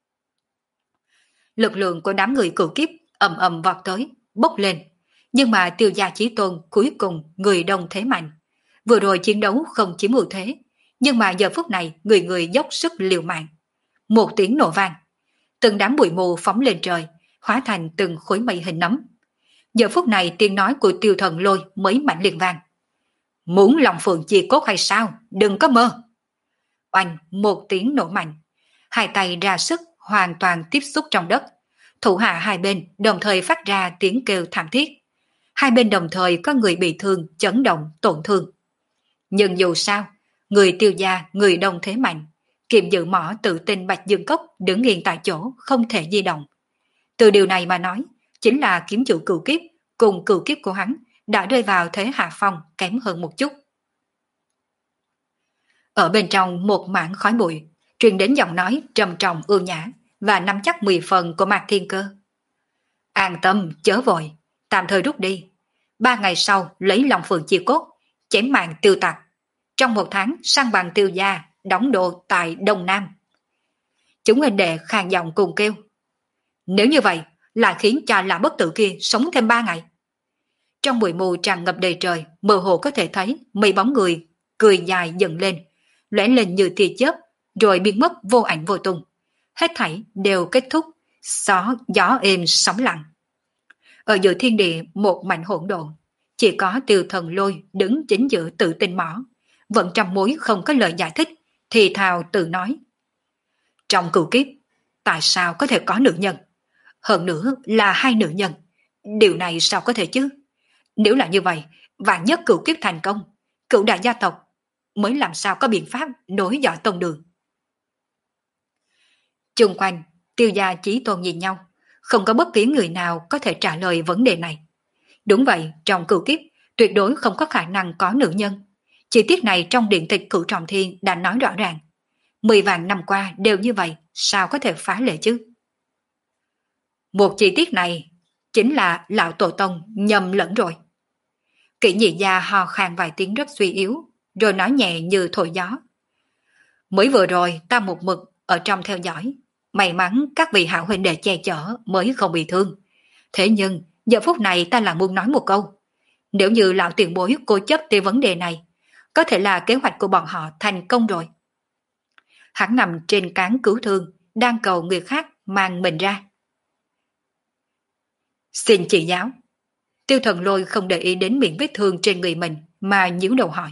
Lực lượng của đám người cửu kiếp ầm ầm vọt tới, bốc lên. Nhưng mà Tiêu gia chí tôn cuối cùng người đông thế mạnh. Vừa rồi chiến đấu không chiếm ưu thế, nhưng mà giờ phút này người người dốc sức liều mạng. Một tiếng nổ vang, từng đám bụi mù phóng lên trời, hóa thành từng khối mây hình nấm. Giờ phút này tiếng nói của Tiêu Thần Lôi mới mạnh liệt vang. Muốn Long Phượng chia cốt hay sao? Đừng có mơ. Oanh, một tiếng nổ mạnh, hai tay ra sức hoàn toàn tiếp xúc trong đất. Thủ hạ hai bên đồng thời phát ra tiếng kêu thảm thiết. Hai bên đồng thời có người bị thương, chấn động, tổn thương. Nhưng dù sao, người Tiêu gia, người đông thế mạnh, kiệm giữ mỏ tự tin Bạch Dương Cốc đứng yên tại chỗ, không thể di động. Từ điều này mà nói, chính là kiếm chủ cửu kiếp cùng cửu kiếp của hắn đã rơi vào thế hạ phong kém hơn một chút. Ở bên trong một mảng khói bụi, truyền đến giọng nói trầm trọng ưu nhã và nắm chắc mười phần của Mạc Thiên Cơ. An tâm, chớ vội, tạm thời rút đi. Ba ngày sau lấy Long Phượng chia cốt, chém mạng Tiêu tặc. Trong một tháng sang bằng Tiêu gia, đóng đô tại Đông Nam. Chúng huynh đệ khàn giọng cùng kêu. Nếu như vậy, lại khiến cho Lã Bất Tử kia sống thêm ba ngày. Trong bụi mù tràn ngập đầy trời, mơ hồ có thể thấy mấy bóng người cười dài dần lên, lóe lên như tia chớp, rồi biến mất vô ảnh vô tung. Hết thảy đều kết thúc, gió gió êm sóng lặng. Ở giữa thiên địa một mảnh hỗn độn, chỉ có Tiêu Thần Lôi đứng chính giữa tự tin mỏ, vẫn trăm mối không có lời giải thích, thì thào tự nói. Trong cửu kiếp, tại sao có thể có nữ nhân? Hơn nữa là hai nữ nhân. Điều này sao có thể chứ? Nếu là như vậy, vạn nhất cửu kiếp thành công, cửu đại gia tộc mới làm sao có biện pháp nối dõi tông đường. Chung quanh, Tiêu gia chí tôn nhìn nhau, không có bất kỳ người nào có thể trả lời vấn đề này. Đúng vậy, trong cửu kiếp, tuyệt đối không có khả năng có nữ nhân. Chi tiết này trong điện tịch Cửu Trọng Thiên đã nói rõ ràng. Mười vạn năm qua đều như vậy, sao có thể phá lệ chứ? Một chi tiết này chính là lão tổ tông nhầm lẫn rồi. Kỷ nhị gia ho khan vài tiếng rất suy yếu, rồi nói nhẹ như thổi gió. Mới vừa rồi ta một mực ở trong theo dõi, may mắn các vị hảo huynh đệ che chở mới không bị thương. Thế nhưng giờ phút này ta là muốn nói một câu. Nếu như lão tiền bối cố chấp về vấn đề này, có thể là kế hoạch của bọn họ thành công rồi. Hắn nằm trên cán cứu thương, đang cầu người khác mang mình ra. Xin chỉ giáo. Tiêu Thần Lôi không để ý đến miệng vết thương trên người mình mà nhíu đầu hỏi.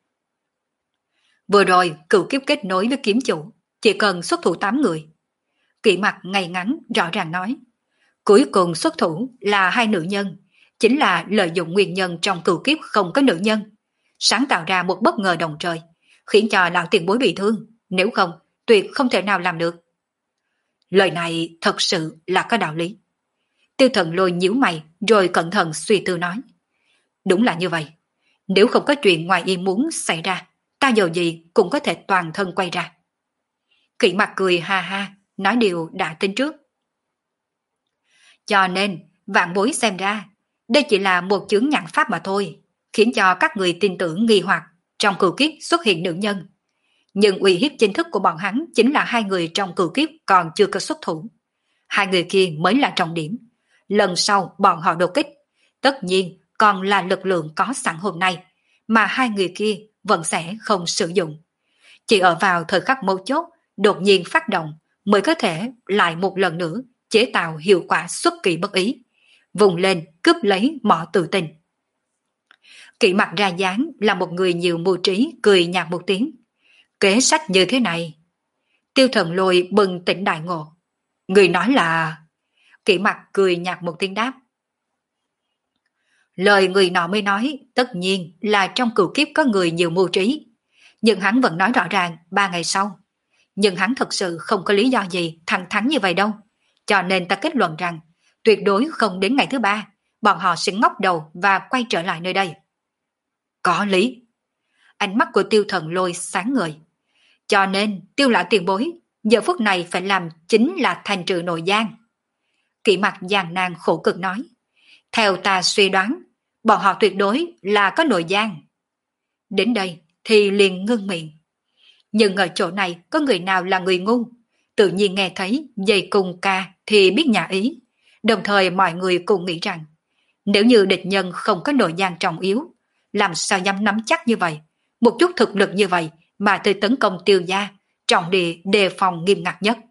Vừa rồi cửu kiếp kết nối với kiếm chủ, chỉ cần xuất thủ tám người. Kỷ mặt ngay ngắn rõ ràng nói. Cuối cùng xuất thủ là hai nữ nhân, chính là lợi dụng nguyên nhân trong cửu kiếp không có nữ nhân, sáng tạo ra một bất ngờ đồng trời, khiến cho lão tiền bối bị thương, nếu không tuyệt không thể nào làm được. Lời này thật sự là có đạo lý. Tiêu Thần Lôi nhíu mày rồi cẩn thận suy tư nói. Đúng là như vậy. Nếu không có chuyện ngoài ý muốn xảy ra, ta dầu gì cũng có thể toàn thân quay ra. Kỷ Mặc cười ha ha, nói điều đã tính trước. Cho nên, vạn bối xem ra, đây chỉ là một chướng ngại pháp mà thôi, khiến cho các người tin tưởng nghi hoặc trong cửu kiếp xuất hiện nữ nhân. Nhưng uy hiếp chính thức của bọn hắn chính là hai người trong cửu kiếp còn chưa có xuất thủ. Hai người kia mới là trọng điểm. Lần sau bọn họ đột kích, tất nhiên còn là lực lượng có sẵn hôm nay, mà hai người kia vẫn sẽ không sử dụng. Chỉ ở vào thời khắc mấu chốt, đột nhiên phát động mới có thể lại một lần nữa chế tạo hiệu quả xuất kỳ bất ý, vùng lên cướp lấy mỏ tự tin. Kỷ Mặc ra dáng là một người nhiều mưu trí, cười nhạt một tiếng. Kế sách như thế này. Tiêu Thần Lôi bừng tỉnh đại ngộ. Người nói là... Kỷ Mặc cười nhạt một tiếng đáp. Lời người nọ mới nói, tất nhiên là trong cửu kiếp có người nhiều mưu trí. Nhưng hắn vẫn nói rõ ràng ba ngày sau. Nhưng hắn thật sự không có lý do gì thẳng thắn như vậy đâu. Cho nên ta kết luận rằng, tuyệt đối không đến ngày thứ ba, bọn họ sẽ ngóc đầu và quay trở lại nơi đây. Có lý. Ánh mắt của Tiêu Thần Lôi sáng ngời. Cho nên, Tiêu Lão tiền bối, giờ phút này phải làm chính là thành trừ nội gian. Kỷ Mặc gian nan khổ cực nói. Theo ta suy đoán, bọn họ tuyệt đối là có nội gian. Đến đây thì liền ngưng miệng. Nhưng ở chỗ này có người nào là người ngu? Tự nhiên nghe thấy dây cùng ca thì biết nhà ý. Đồng thời mọi người cùng nghĩ rằng, nếu như địch nhân không có nội gian trọng yếu, làm sao dám nắm chắc như vậy, một chút thực lực như vậy mà tới tấn công Tiêu gia, trọng địa đề phòng nghiêm ngặt nhất.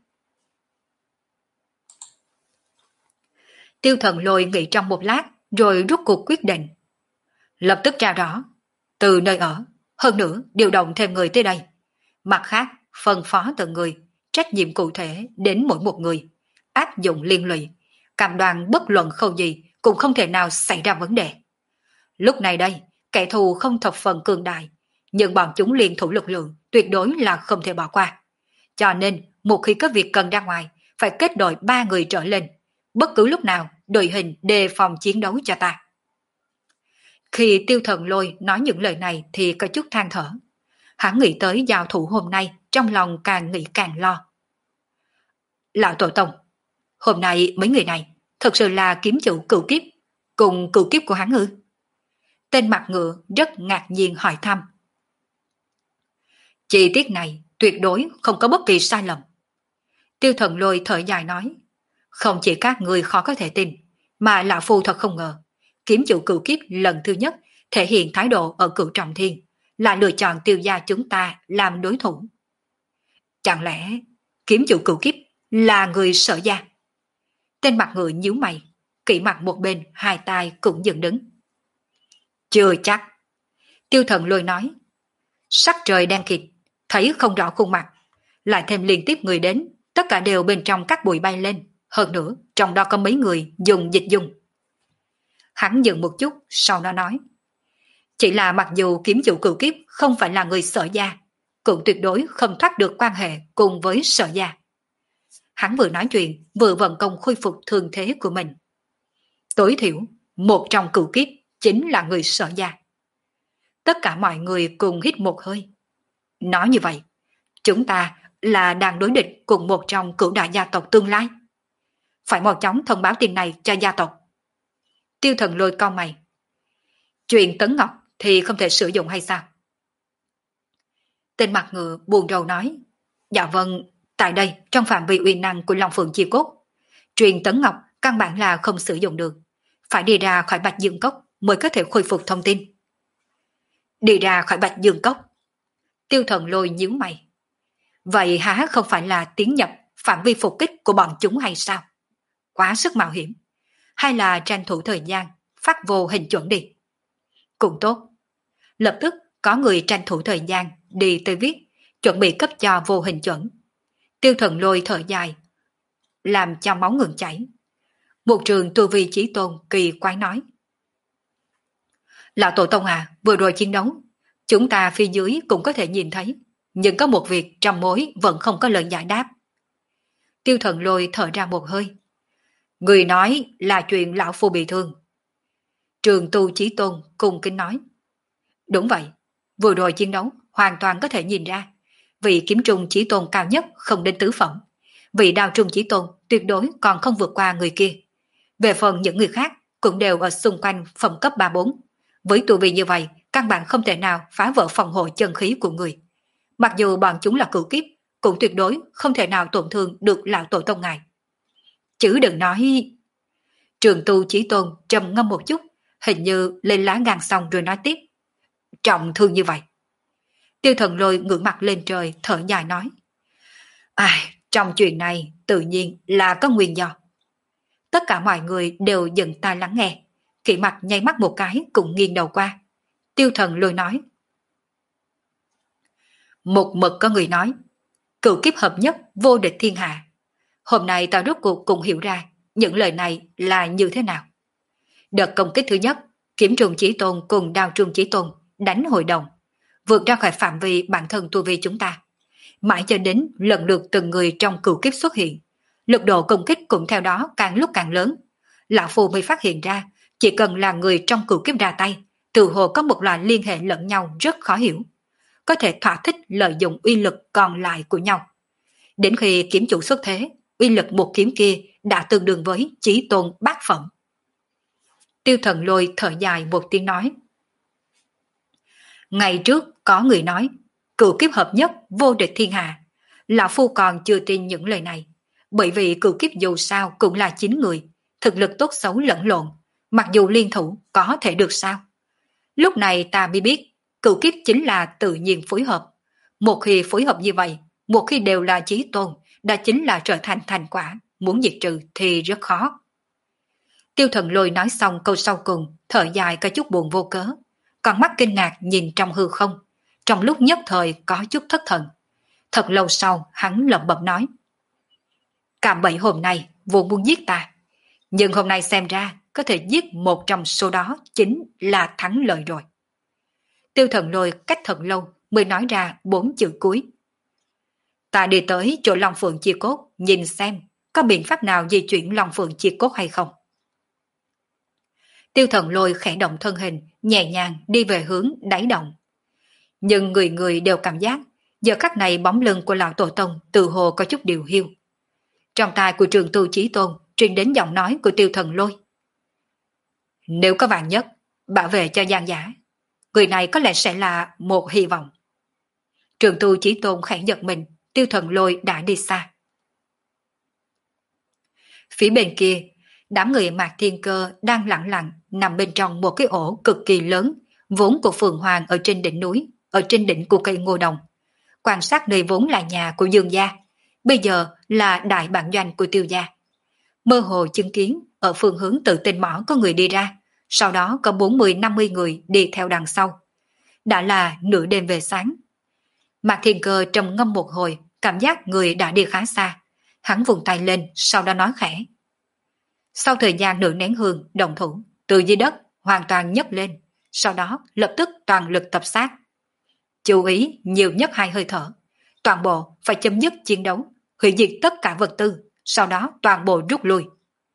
Tiêu Thần Lôi nghĩ trong một lát rồi rút cuộc quyết định. Lập tức ra rõ, từ nơi ở, hơn nữa điều động thêm người tới đây. Mặt khác, phân phó từng người, trách nhiệm cụ thể đến mỗi một người, áp dụng liên lụy, cam đoan bất luận khâu gì cũng không thể nào xảy ra vấn đề. Lúc này đây, kẻ thù không thập phần cường đại, nhưng bọn chúng liên thủ lực lượng tuyệt đối là không thể bỏ qua. Cho nên, một khi có việc cần ra ngoài, phải kết đội ba người trở lên, bất cứ lúc nào đội hình đề phòng chiến đấu cho ta. Khi Tiêu Thần Lôi nói những lời này thì có chút than thở. Hắn nghĩ tới giao thủ hôm nay, trong lòng càng nghĩ càng lo. Lão Tổ Tông, hôm nay mấy người này thật sự là kiếm chủ cửu kiếp, cùng cửu kiếp của hắn ư? Tên mặt ngựa rất ngạc nhiên hỏi thăm. Chi tiết này tuyệt đối không có bất kỳ sai lầm. Tiêu Thần Lôi thở dài nói, không chỉ các người khó có thể tin, mà lão phu thật không ngờ, kiếm chủ cửu kiếp lần thứ nhất thể hiện thái độ ở cửu trọng thiên, là lựa chọn Tiêu gia chúng ta làm đối thủ. Chẳng lẽ kiếm chủ cửu kiếp là người Sở gia? Tên mặt ngựa nhíu mày, Kỷ Mặc một bên hai tay cũng dựng đứng. Chưa chắc. Tiêu Thần Lôi nói, sắc trời đen kịt, thấy không rõ khuôn mặt, lại thêm liên tiếp người đến, tất cả đều bên trong các bụi bay lên, hơn nữa trong đó có mấy người dùng dịch dùng. Hắn dừng một chút, sau đó nói, chỉ là mặc dù kiếm chủ cửu kiếp không phải là người Sở gia, cũng tuyệt đối không thoát được quan hệ cùng với Sở gia. Hắn vừa nói chuyện, vừa vận công khôi phục thương thế của mình. Tối thiểu, một trong cửu kiếp chính là người Sở gia. Tất cả mọi người cùng hít một hơi. Nói như vậy, chúng ta là đang đối địch cùng một trong cửu đại gia tộc tương lai. Phải mau chóng thông báo tin này cho gia tộc. Tiêu Thần Lôi cau mày. Chuyện Tấn Ngọc thì không thể sử dụng hay sao? Tên mặt ngựa buồn rầu nói, dạ vâng, tại đây trong phạm vi uy năng của Long Phượng Chi Cốt, truyền Tấn Ngọc căn bản là không sử dụng được, phải đi ra khỏi Bạch Dương Cốc mới có thể khôi phục thông tin. Đi ra khỏi Bạch Dương Cốc? Tiêu Thần Lôi nhíu mày. Vậy há không phải là tiến nhập phạm vi phục kích của bọn chúng hay sao? Quá sức mạo hiểm. Hay là tranh thủ thời gian, phát vô hình chuẩn đi? Cũng tốt. Lập tức có người tranh thủ thời gian đi tới viết, chuẩn bị cấp cho vô hình chuẩn. Tiêu Thần Lôi thở dài, làm cho máu ngừng chảy. Một trường tu vi chí tôn kỳ quái nói. Lão Tổ Tông à, vừa rồi chiến đấu, chúng ta phía dưới cũng có thể nhìn thấy, nhưng có một việc trong mối vẫn không có lời giải đáp. Tiêu Thần Lôi thở ra một hơi. Người nói là chuyện lão phu bị thương. Trường Tu Chí Tôn cung kính nói. Đúng vậy, vừa rồi chiến đấu hoàn toàn có thể nhìn ra, vị kiếm trùng chí tôn cao nhất không đến tứ phẩm, vị đao trùng chí tôn tuyệt đối còn không vượt qua người kia. Về phần những người khác cũng đều ở xung quanh phẩm cấp ba bốn. Với tu vi như vậy, căn bản không thể nào phá vỡ phòng hộ chân khí của người. Mặc dù bọn chúng là cửu kiếp, cũng tuyệt đối không thể nào tổn thương được lão tổ tông ngài. Chứ đừng nói... Trường Tu Chí Tôn trầm ngâm một chút, hình như lên lá gan xong rồi nói tiếp. Trọng thương như vậy. Tiêu Thần Lôi ngưỡng mặt lên trời thở dài nói. Ai, trong chuyện này tự nhiên là có nguyên do. Tất cả mọi người đều dừng tai lắng nghe. Kỷ Mặt nháy mắt một cái cũng nghiêng đầu qua. Tiêu Thần Lôi nói. Một mực có người nói, cửu kiếp hợp nhất vô địch thiên hạ. Hôm nay ta rốt cuộc cũng hiểu ra những lời này là như thế nào. Đợt công kích thứ nhất, Kiếm Trùng Chí Tôn cùng Đao Trùng Chí Tôn đánh hội đồng, vượt ra khỏi phạm vi bản thân tu vi chúng ta. Mãi cho đến lần lượt từng người trong cửu kiếp xuất hiện, lực độ công kích cũng theo đó càng lúc càng lớn. Lão Phu mới phát hiện ra, chỉ cần là người trong cửu kiếp ra tay, tự hồ có một loại liên hệ lẫn nhau rất khó hiểu, có thể thỏa thích lợi dụng uy lực còn lại của nhau. Đến khi kiếm chủ xuất thế, uy lực một kiếm kia đã tương đương với Chí Tôn bát phẩm. Tiêu Thần Lôi thở dài một tiếng nói. Ngày trước có người nói, cửu kiếp hợp nhất vô địch thiên hạ. Lão Phu còn chưa tin những lời này, bởi vì cửu kiếp dù sao cũng là chín người, thực lực tốt xấu lẫn lộn, mặc dù liên thủ có thể được sao. Lúc này ta mới biết, cửu kiếp chính là tự nhiên phối hợp. Một khi phối hợp như vậy, một khi đều là chí tôn, đã chính là trở thành thành quả, muốn diệt trừ thì rất khó. Tiêu Thần Lôi nói xong câu sau cùng, thở dài có chút buồn vô cớ, còn mắt kinh ngạc nhìn trong hư không, trong lúc nhất thời có chút thất thần. Thật lâu sau hắn lẩm bẩm nói. Cạm bẫy hôm nay vốn muốn giết ta, nhưng hôm nay xem ra có thể giết một trong số đó chính là thắng lợi rồi. Tiêu Thần Lôi cách thật lâu mới nói ra bốn chữ cuối. Ta đi tới chỗ Long Phượng Chi Cốt nhìn xem có biện pháp nào di chuyển Long Phượng Chi Cốt hay không. Tiêu Thần Lôi khẽ động thân hình, nhẹ nhàng đi về hướng đáy động. Nhưng người người đều cảm giác, giờ khắc này bóng lưng của lão tổ tông tự hồ có chút điều hiu. Trong tai của Trường Tu Chí Tôn truyền đến giọng nói của Tiêu Thần Lôi. Nếu có vạn nhất, bảo vệ cho Giang Giả, người này có lẽ sẽ là một hy vọng. Trường Tu Chí Tôn khẽ giật mình, Tiêu Thần Lôi đã đi xa. Phía bên kia, đám người Mạc Thiên Cơ đang lặng lặng nằm bên trong một cái ổ cực kỳ lớn, vốn của Phượng Hoàng ở trên đỉnh núi, ở trên đỉnh của cây ngô đồng. Quan sát nơi vốn là nhà của Dương gia, bây giờ là đại bản doanh của Tiêu gia. Mơ hồ chứng kiến ở phương hướng tự tinh mỏ có người đi ra, sau đó có bốn mươi năm mươi người đi theo đằng sau. Đã là nửa đêm về sáng. Mạc Thiên Cơ trầm ngâm một hồi, cảm giác người đã đi khá xa. Hắn vùng tay lên, sau đó nói khẽ. Sau thời gian nửa nén hương, đồng thủ, từ dưới đất hoàn toàn nhấc lên, sau đó lập tức toàn lực tập sát. Chú ý nhiều nhất hai hơi thở, toàn bộ phải chấm dứt chiến đấu, hủy diệt tất cả vật tư, sau đó toàn bộ rút lui.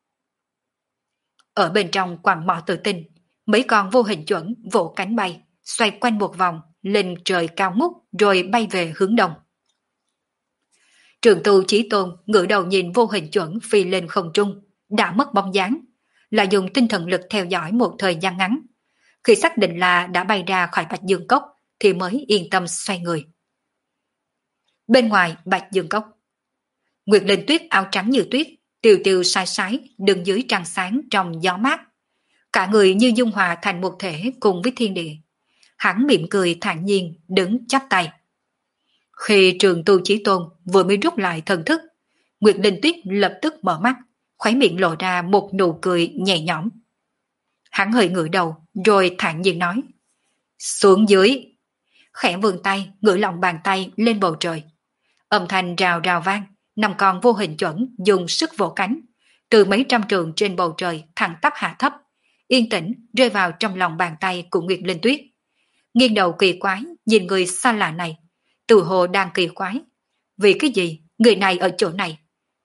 Ở bên trong quặng mỏ tự tinh, mấy con vô hình chuẩn vỗ cánh bay, xoay quanh một vòng, lên trời cao ngút rồi bay về hướng đông. Trường Tu Chí Tôn ngửa đầu nhìn vô hình chuẩn phi lên không trung, đã mất bóng dáng, là dùng tinh thần lực theo dõi một thời gian ngắn. Khi xác định là đã bay ra khỏi Bạch Dương Cốc thì mới yên tâm xoay người. Bên ngoài Bạch Dương Cốc, Nguyệt Linh Tuyết áo trắng như tuyết, tiêu tiêu sai sái đứng dưới trăng sáng trong gió mát. Cả người như dung hòa thành một thể cùng với thiên địa. Hắn mỉm cười thản nhiên đứng chắp tay. Khi Trường Tu Chí Tôn vừa mới rút lại thần thức, Nguyệt Linh Tuyết lập tức mở mắt, khóe miệng lộ ra một nụ cười nhẹ nhõm. Hắn hơi ngửa đầu rồi thản nhiên nói. Xuống dưới. Khẽ vươn tay, ngửa lòng bàn tay lên bầu trời. Âm thanh rào rào vang, năm con vô hình chuẩn dùng sức vỗ cánh, từ mấy trăm trường trên bầu trời thẳng tắp hạ thấp, yên tĩnh rơi vào trong lòng bàn tay của Nguyệt Linh Tuyết. Nghiêng đầu kỳ quái nhìn người xa lạ này, tự hồ đang kỳ quái. Vì cái gì người này ở chỗ này?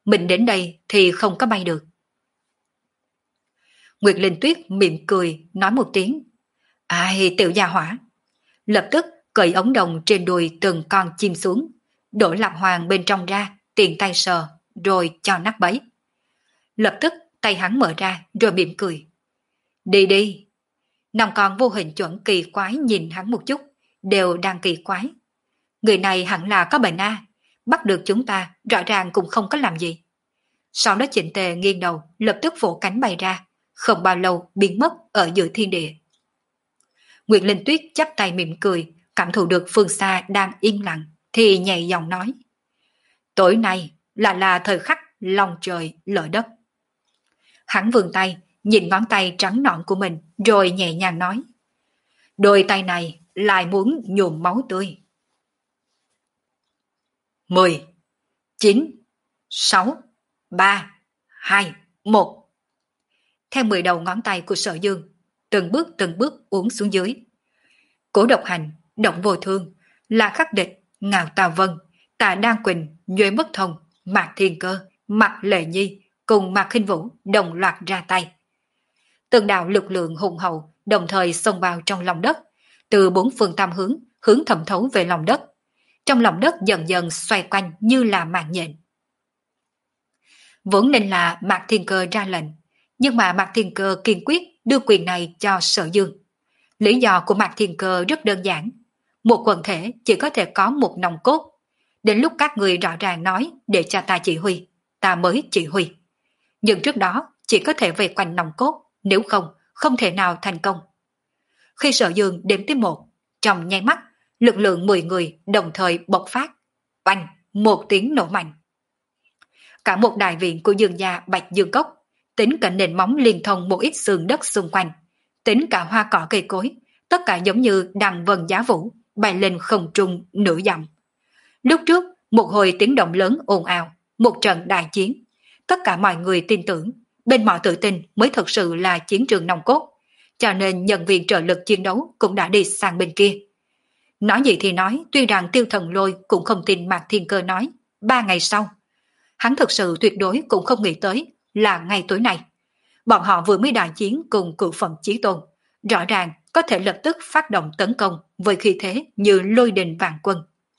mình đến đây thì không có bay được. Nguyệt Linh Tuyết mỉm cười, nói một tiếng. Ai, tiểu gia hỏa. Lập tức cởi ống đồng trên đùi từng con chim xuống, đổ lạc hoàng bên trong ra, tiện tay sờ, rồi cho nắp bấy. Lập tức tay hắn mở ra, rồi mỉm cười. Đi đi. Năm con vô hình chuẩn kỳ quái nhìn hắn một chút, đều đang kỳ quái. Người này hẳn là có bệnh a, bắt được chúng ta, rõ ràng cũng không có làm gì. Sau đó Trịnh Tề nghiêng đầu, lập tức vỗ cánh bay ra, không bao lâu biến mất ở giữa thiên địa. Nguyệt Linh Tuyết chắp tay mỉm cười, cảm thụ được phương xa đang yên lặng, thì nhẹ giọng nói. Tối nay là là thời khắc lòng trời lở đất. Hắn vươn tay, nhìn ngón tay trắng nõn của mình, rồi nhẹ nhàng nói. Đôi tay này lại muốn nhuộm máu tươi. Mười, chín, sáu, ba, hai, một. Theo mười đầu ngón tay của Sở Dương, từng bước từng bước uốn xuống dưới. Cổ Độc Hành, Động Vô Thương, La Khắc Địch, Ngạo Tào Vân, Tạ Đan Quỳnh, Nhuệ Bất Thông, Mạc Thiên Cơ, Mạc Lệ Nhi cùng Mạc Khinh Vũ đồng loạt ra tay. Từng đạo lực lượng hùng hậu đồng thời xông vào trong lòng đất, từ bốn phương tam hướng, hướng thẩm thấu về lòng đất. Trong lòng đất dần dần xoay quanh như là mạng nhện. Vốn nên là Mạc Thiên Cơ ra lệnh, nhưng mà Mạc Thiên Cơ kiên quyết đưa quyền này cho Sở Dương. Lý do của Mạc Thiên Cơ rất đơn giản. Một quần thể chỉ có thể có một nòng cốt. Đến lúc các người rõ ràng nói để cho ta chỉ huy, ta mới chỉ huy. Nhưng trước đó chỉ có thể về quanh nòng cốt, nếu không, không thể nào thành công. Khi Sở Dương đếm tới một, trong nháy mắt, lực lượng mười người đồng thời bộc phát. Oanh, một tiếng nổ mạnh. Cả một đại viện của Dương gia Bạch Dương Cốc, tính cả nền móng liên thông một ít xương đất xung quanh, tính cả hoa cỏ cây cối, tất cả giống như đằng vân giá vũ, bay lên không trung nửa dặm. Lúc trước, một hồi tiếng động lớn ồn ào, một trận đại chiến. Tất cả mọi người tin tưởng, bên mọi tự tin mới thực sự là chiến trường nòng cốt, cho nên nhân viên trợ lực chiến đấu cũng đã đi sang bên kia. Nói gì thì nói, tuy rằng Tiêu Thần Lôi cũng không tin Mạc Thiên Cơ nói, ba ngày sau. Hắn thực sự tuyệt đối cũng không nghĩ tới là ngày tối nay. Bọn họ vừa mới đại chiến cùng cựu phẩm chí tôn, rõ ràng có thể lập tức phát động tấn công với khí thế như lôi đình vạn quân.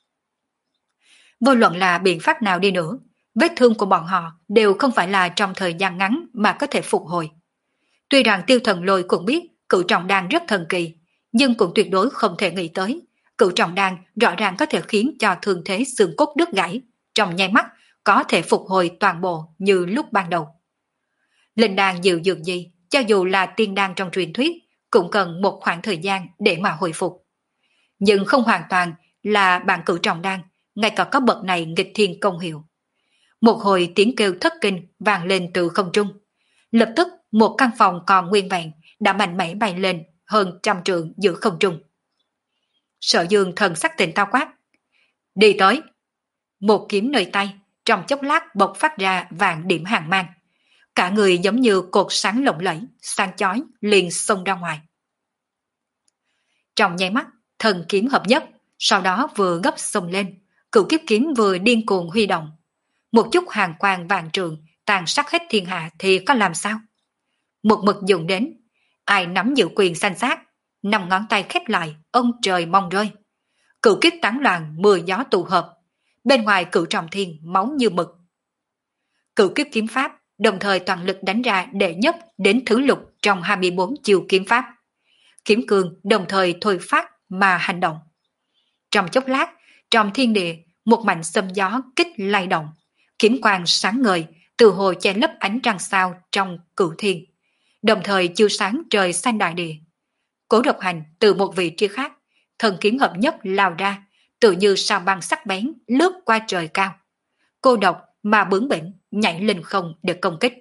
Vô luận là biện pháp nào đi nữa, vết thương của bọn họ đều không phải là trong thời gian ngắn mà có thể phục hồi. Tuy rằng Tiêu Thần Lôi cũng biết cửu trọng đan rất thần kỳ, nhưng cũng tuyệt đối không thể nghĩ tới cửu trọng đan rõ ràng có thể khiến cho thương thế xương cốt đứt gãy, trong nháy mắt có thể phục hồi toàn bộ như lúc ban đầu. Linh đan dịu dường gì, cho dù là tiên đan trong truyền thuyết, cũng cần một khoảng thời gian để mà hồi phục. Nhưng không hoàn toàn là bạn cửu trọng đan, ngay cả có bậc này nghịch thiên công hiệu. Một hồi tiếng kêu thất kinh vang lên từ không trung. Lập tức một căn phòng còn nguyên vẹn đã mạnh mẽ bay lên hơn trăm trượng giữa không trung. Sở Dương thần sắc tỉnh táo quát. Đi tới. Một kiếm nơi tay, trong chốc lát bộc phát ra vạn điểm hàng mang. Cả người giống như cột sáng lộng lẫy, sáng chói, liền xông ra ngoài. Trong nháy mắt, thần kiếm hợp nhất, sau đó vừa gấp xông lên, cửu kiếp kiếm vừa điên cuồng huy động. Một chút hàng quang vạn trường, tàn sát hết thiên hạ thì có làm sao? Một mực dùng đến, ai nắm giữ quyền sanh sát, năm ngón tay khép lại, ông trời mong rơi. Cửu kiếp tán loạn, mưa gió tụ hợp, bên ngoài cửu trọng thiên máu như mực. Cửu kiếp kiếm pháp đồng thời toàn lực đánh ra đệ nhất đến thứ lục trong hai mươi bốn chiêu kiếm pháp. Kiếm cương đồng thời thôi phát mà hành động. Trong chốc lát, trong thiên địa, một mảnh xâm gió kích lay động, kiếm quang sáng ngời, từ hồ che lấp ánh trăng sao trong cửu thiên, đồng thời chiếu sáng trời xanh đại địa. Cố Độc Hành từ một vị trí khác, thần kiếm hợp nhất lao ra, tự như sao băng sắc bén lướt qua trời cao. Cô độc mà bướng bỉnh nhảy lên không để công kích.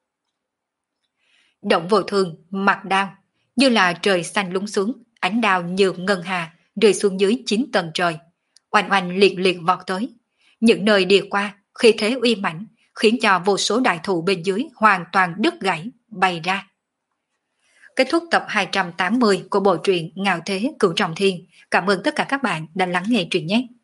Động Vô Thương mặc đao, như là trời xanh lún xuống, ánh đao như ngân hà rơi xuống dưới chín tầng trời, oanh oanh liệt liệt vọt tới. Những nơi đi qua, khí thế uy mãnh khiến cho vô số đại thụ bên dưới hoàn toàn đứt gãy, bay ra. Kết thúc tập hai trăm tám mươi của bộ truyện Ngạo Thế Cửu Trọng Thiên. Cảm ơn tất cả các bạn đã lắng nghe truyện nhé.